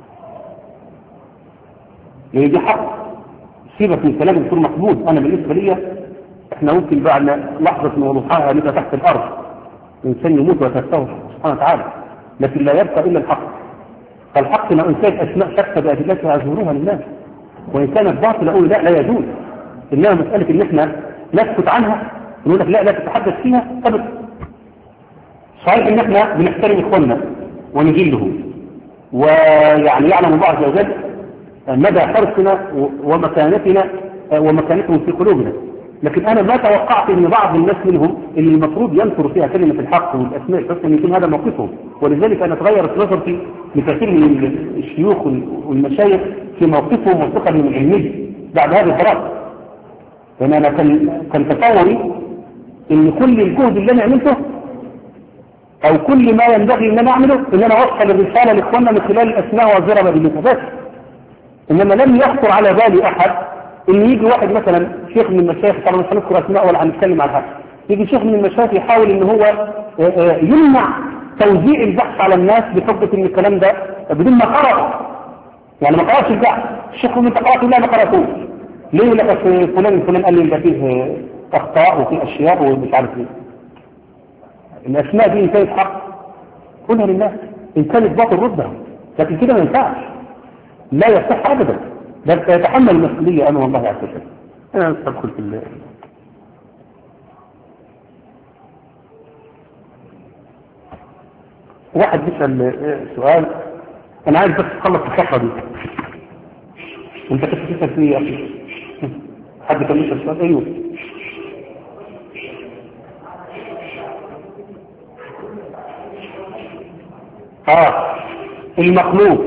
لان دي حق. سيبك من كلام الدكتور محمود، انا بالنسبه لي احنا ممكن بعد لحظه من وضوحها نبقى تحت الارض، الانسان يموت ويتستوحش سبحانه وتعالى، لكن لا يبقى إلا الحق. فالحق ما إن كانت أسماء شتى بأدلتها أظهرها للناس، وإن كانت باطلة أقول لا لا يجوز. إنما مسألة إن إحنا نسكت عنها ونقول لك لا لا تتحدث فيها أبدا. صحيح إن إحنا بنحترم إخواننا ونجلهم، ويعني يعلم الله عز وجل مدى حرصنا ومكانتنا ومكانتهم في قلوبنا، لكن أنا ما توقعت أن بعض الناس منهم اللي المفروض ينصر فيها كلمة الحق والأسماء الحسنى يكون هذا موقفهم. ولذلك أنا تغيرت نظرتي لكثير من الشيوخ والمشايخ في موقفهم وثقلهم العلمي بعد هذا الفراغ. لأن أنا كان كان تصوري أن كل الجهد اللي أنا عملته أو كل ما ينبغي أن أنا أعمله أن أنا أوصل الرسالة لإخواننا من خلال الأسماء والزربة بالمثبات. إنما لم يخطر على بالي أحد إن يجي واحد مثلا شيخ من المشايخ، طبعا مش هنذكر أسماء ولا هنتكلم عن هذا، يجي شيخ من المشايخ يحاول إن هو يمنع توزيع البحث على الناس بحجة إن الكلام ده بدون ما قرأ، يعني ما قرأش البحث. الشيخ من تقرأته لا ما قرأتوش ليه؟ لك فلان فلان قال لي ده فيه أخطاء وفيه أشياء ومش عارف إيه. الأسماء دي إن كانت حق قولها لله، إن كانت باطل ردها، لكن كده ما ينفعش، لا يصح أبدا، بل يتحمل المسؤولية أمام الله عز وجل. أنا أدخل في الله. واحد بيسأل سؤال، أنا عايز بس تخلص الفقرة دي. أنت كنت بتسأل فيه يا أخي؟ حد كان يسأل سؤال؟ أيوه. آه المخلوق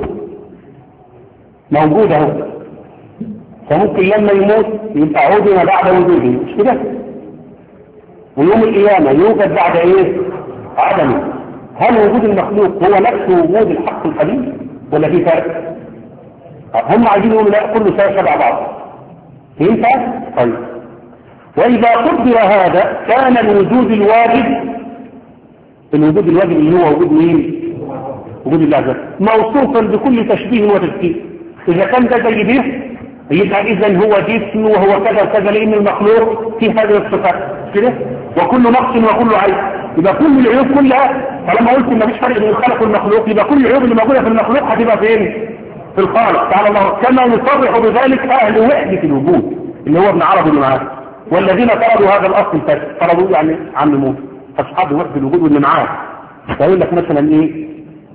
موجود اهو، فممكن لما يموت يبقى عودنا بعد وجوده، مش كده؟ ويوم القيامة يوجد بعد ايه؟ عدمه. هل وجود المخلوق هو نفس وجود الحق القديم ولا في فرق؟ هم عايزين يقولوا لا كله شبه بعض. فهمت؟ طيب. وإذا قدر هذا كان الوجود الواجب، الوجود الواجب اللي هو وجود مين؟ وجود الله عز وجل، موصوفا بكل تشبيه وتشكيل. إذا كان ده زي ده يبقى إذن هو جسم وهو كذا وكذا، لأن المخلوق في هذه الصفات كده، وكل نقص وكل عيب. يبقى كل العيوب كلها، طالما قلت إن مفيش فرق بين الخالق والمخلوق، يبقى كل العيوب اللي موجودة في المخلوق هتبقى فين؟ في الخالق تعالى الله. كما يصرح بذلك أهل وحدة الوجود اللي هو ابن عربي اللي معاه، والذين طردوا هذا الأصل الفاسد، طردوا يعني عن الموت أصحاب وحدة الوجود واللي معاه. فيقول لك مثلا إيه؟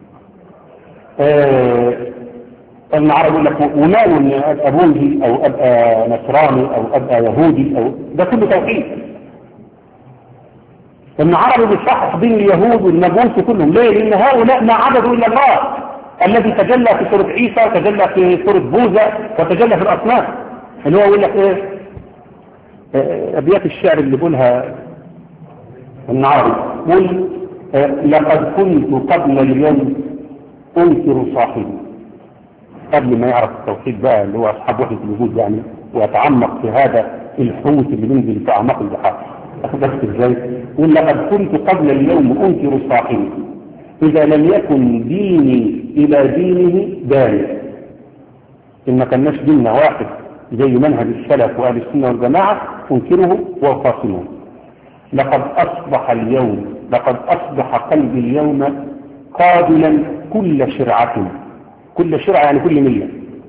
آه ابن عربي يقول لك وماله ان ابقى بوذي او ابقى نصراني او ابقى يهودي، او ده كله توحيد. ابن عربي بيصحح بين اليهود والمجوس كلهم. ليه؟ لان هؤلاء ما عبدوا الا الله الذي تجلى في سوره عيسى وتجلى في سوره بوذا وتجلى في الاصنام. اللي هو يقول لك ايه؟ ابيات الشعر اللي بيقولها ابن عربي، قل لقد كنت قبل اليوم انكر صاحبي، قبل ما يعرف التوحيد بقى اللي هو اصحاب وحدة الوجود يعني، ويتعمق في هذا الحوت اللي بينزل في اعماق البحار. اخذت ازاي؟ يقول لقد كنت قبل اليوم انكر صاحبي اذا لم يكن ديني الى دينه داعي. ان ما كناش ديننا واحد زي منهج السلف واهل السنه والجماعه انكره وافاصله. لقد اصبح اليوم لقد اصبح قلبي اليوم قابلا كل شرعه، كل شرعة يعني كل ملة،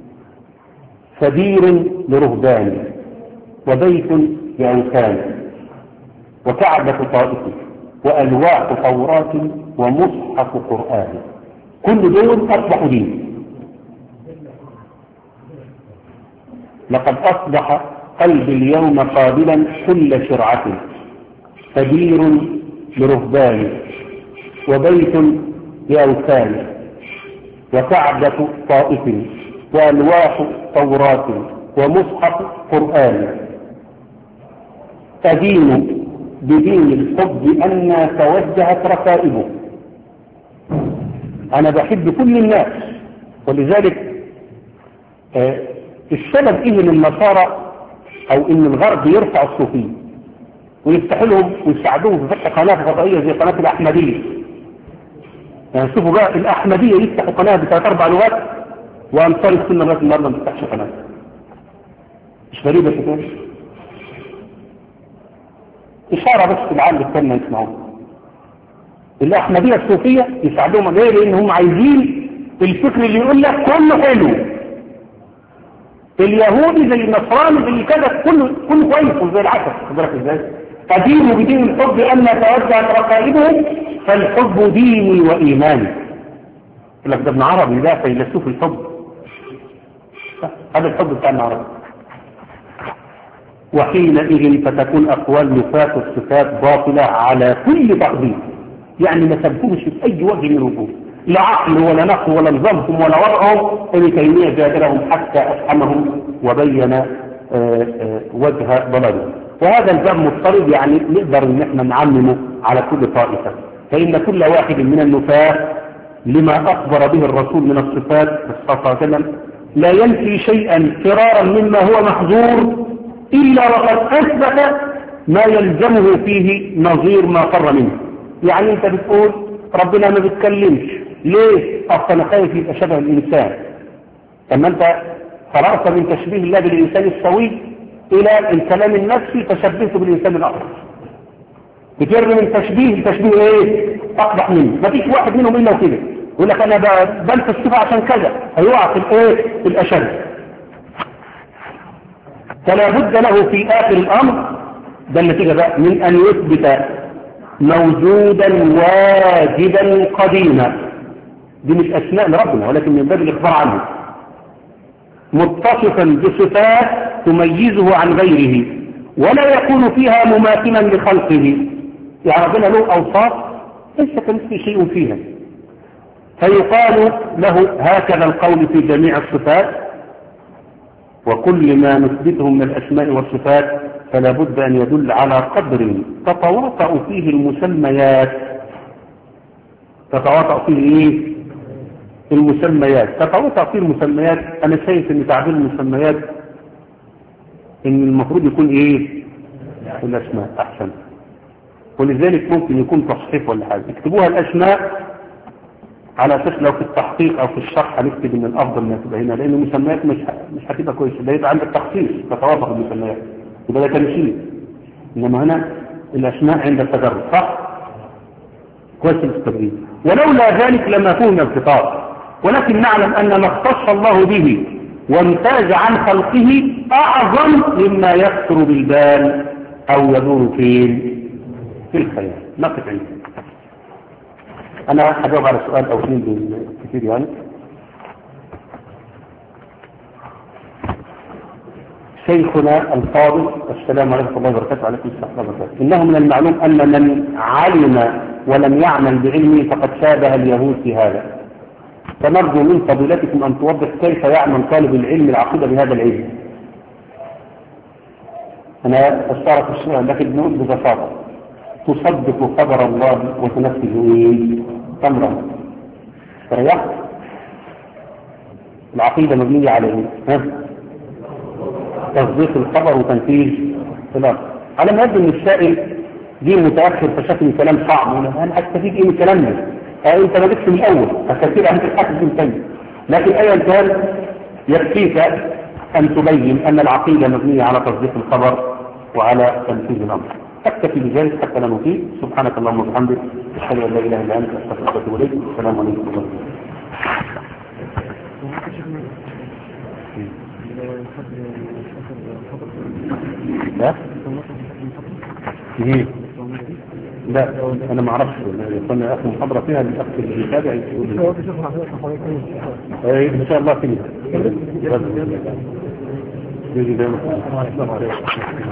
فدير لرهبان وبيت لأوثان وكعبة طائف وألواح توراة ومصحف قرآن، كل دول أصبحوا دين. لقد أصبح قلبي اليوم قابلا كل شرعة فدير لرهبان وبيت لأوثان وكعبة طائف وألواح توراة ومصحف قرآن، أدين بدين الحب أن توجهت ركائبه. أنا بحب كل الناس، ولذلك آه السبب إيه من النصارى أو إن الغرب يرفع الصوفيين ويفتحلهم ويساعدوهم في فتح قناة فضائية زي قناة الأحمدية. يعني شوفوا بقى الأحمدية يفتحوا قناة بثلاث أربع لغات، وأنصار السنة لغاية النهارده ما تفتحش قناة. مش غريبة كده؟ إشارة بس في العالم الثاني يسمعون. الأحمدية الصوفية يساعدوهم ليه؟ لأن هم عايزين الفكر اللي يقول لك كله حلو. اليهودي زي النصراني زي كذا كله كله كويس وزي العسل. خبرك ازاي؟ أدين بدين الحب أن توجهت رقائبهم فالحب ديني وإيماني. يقول لك ده ابن عربي ده فيلسوف الحب. هذا الحب بتاع ابن عربي. وحينئذ فتكون أقوال نفاة الصفات باطلة على كل تقدير. يعني ما سبقوش في أي وجه من الوجوه، لا عقل ولا نقل ولا نظامهم ولا وضعهم. ابن تيمية جادلهم حتى أفهمهم وبين آآ آآ وجه ضلالهم. وهذا الباب مضطرد، يعني نقدر ان احنا نعممه على كل طائفة. فإن كل واحد من النفاة لما أخبر به الرسول من الصفات صلى الله عليه وسلم لا ينفي شيئا فرارا مما هو محظور إلا وقد أثبت ما يلزمه فيه نظير ما فر منه. يعني انت بتقول ربنا ما بيتكلمش ليه؟ اصلا انا خايف يبقى شبه الانسان. اما انت فررت من تشبيه الله بالانسان السوي الى الكلام النفسي فشبهته بالانسان الاخر. بتجر من تشبيه تشبيه ايه؟ اقبح منه. ما فيش واحد منهم الا وكده يقول لك انا بنفي الصفه عشان كذا، هيقع في الايه؟ في الاشد. فلا بد له في اخر الامر ده النتيجه بقى من ان يثبت موجودا واجبا قديما. دي مش اسماء لربنا ولكن من باب الاخبار عنه. متصفا بصفات تميزه عن غيره ولا يكون فيها مماثلا لخلقه. يعني ربنا له اوصاف ليس كمثله شيء فيها، فيقال له هكذا القول في جميع الصفات. وكل ما نثبته من الاسماء والصفات فلا بد أن يدل على قدر تتواطأ فيه المسميات. تتواطأ فيه إيه؟ المسميات. تتواطأ فيه المسميات. أنا شايف أن تعبير المسميات إن المفروض يكون إيه؟ الأسماء أحسن. ولذلك ممكن يكون تصحيف ولا حاجة. اكتبوها الأسماء على أساس لو في التحقيق أو في الشرح هنكتب من الأفضل أن تبقى هنا، لأن المسميات مش مش هتبقى كويسة. ده يبقى عندك تخصيص تتواطأ المسميات يبقى ده تمثيل. انما هنا الاسماء عند التجرد صح كويس التجريد. ولولا ذلك لما كنا الخطاب، ولكن نعلم ان ما اختص الله به وامتاز عن خلقه اعظم مما يخطر بالبال او يدور في في الخيال. نقف عنده. انا هجاوب على سؤال او اثنين بالكثير يعني. شيخنا الفاضل السلام عليكم ورحمة الله وبركاته. وعليكم السلام ورحمة الله وبركاته. إنه من المعلوم أن من علم ولم يعمل بعلمه فقد شابه اليهود في هذا، فنرجو من فضيلتكم أن توضح كيف يعمل طالب العلم العقيدة بهذا العلم. أنا أستعرف السؤال لكن بنقول ببساطة تصدق خبر الله وتنفذ إيه؟ أمره. فريحت العقيدة مبنية على إيه؟ ها؟ تصديق الخبر وتنفيذ الأمر. على ما يبدو ان السائل دي متأخر فشاف الكلام صعب، انا هستفيد ايه من كلامنا؟ اه انت ما جبتش من الاول هتستفيد انت الحاجة من ثاني. لكن ايا كان يكفيك ان تبين ان العقيدة مبنية على تصديق الخبر وعلى تنفيذ الامر. تكتفي بذلك حتى لا نطيل. سبحانك اللهم وبحمدك اشهد ان لا اله الا انت استغفرك واتوب اليك. السلام عليكم ورحمة الله. لا ايه لا انا ما اعرفش. كنا اخر محاضره فيها الاخ اللي بيتابع يقول ايه ان شاء الله فيها.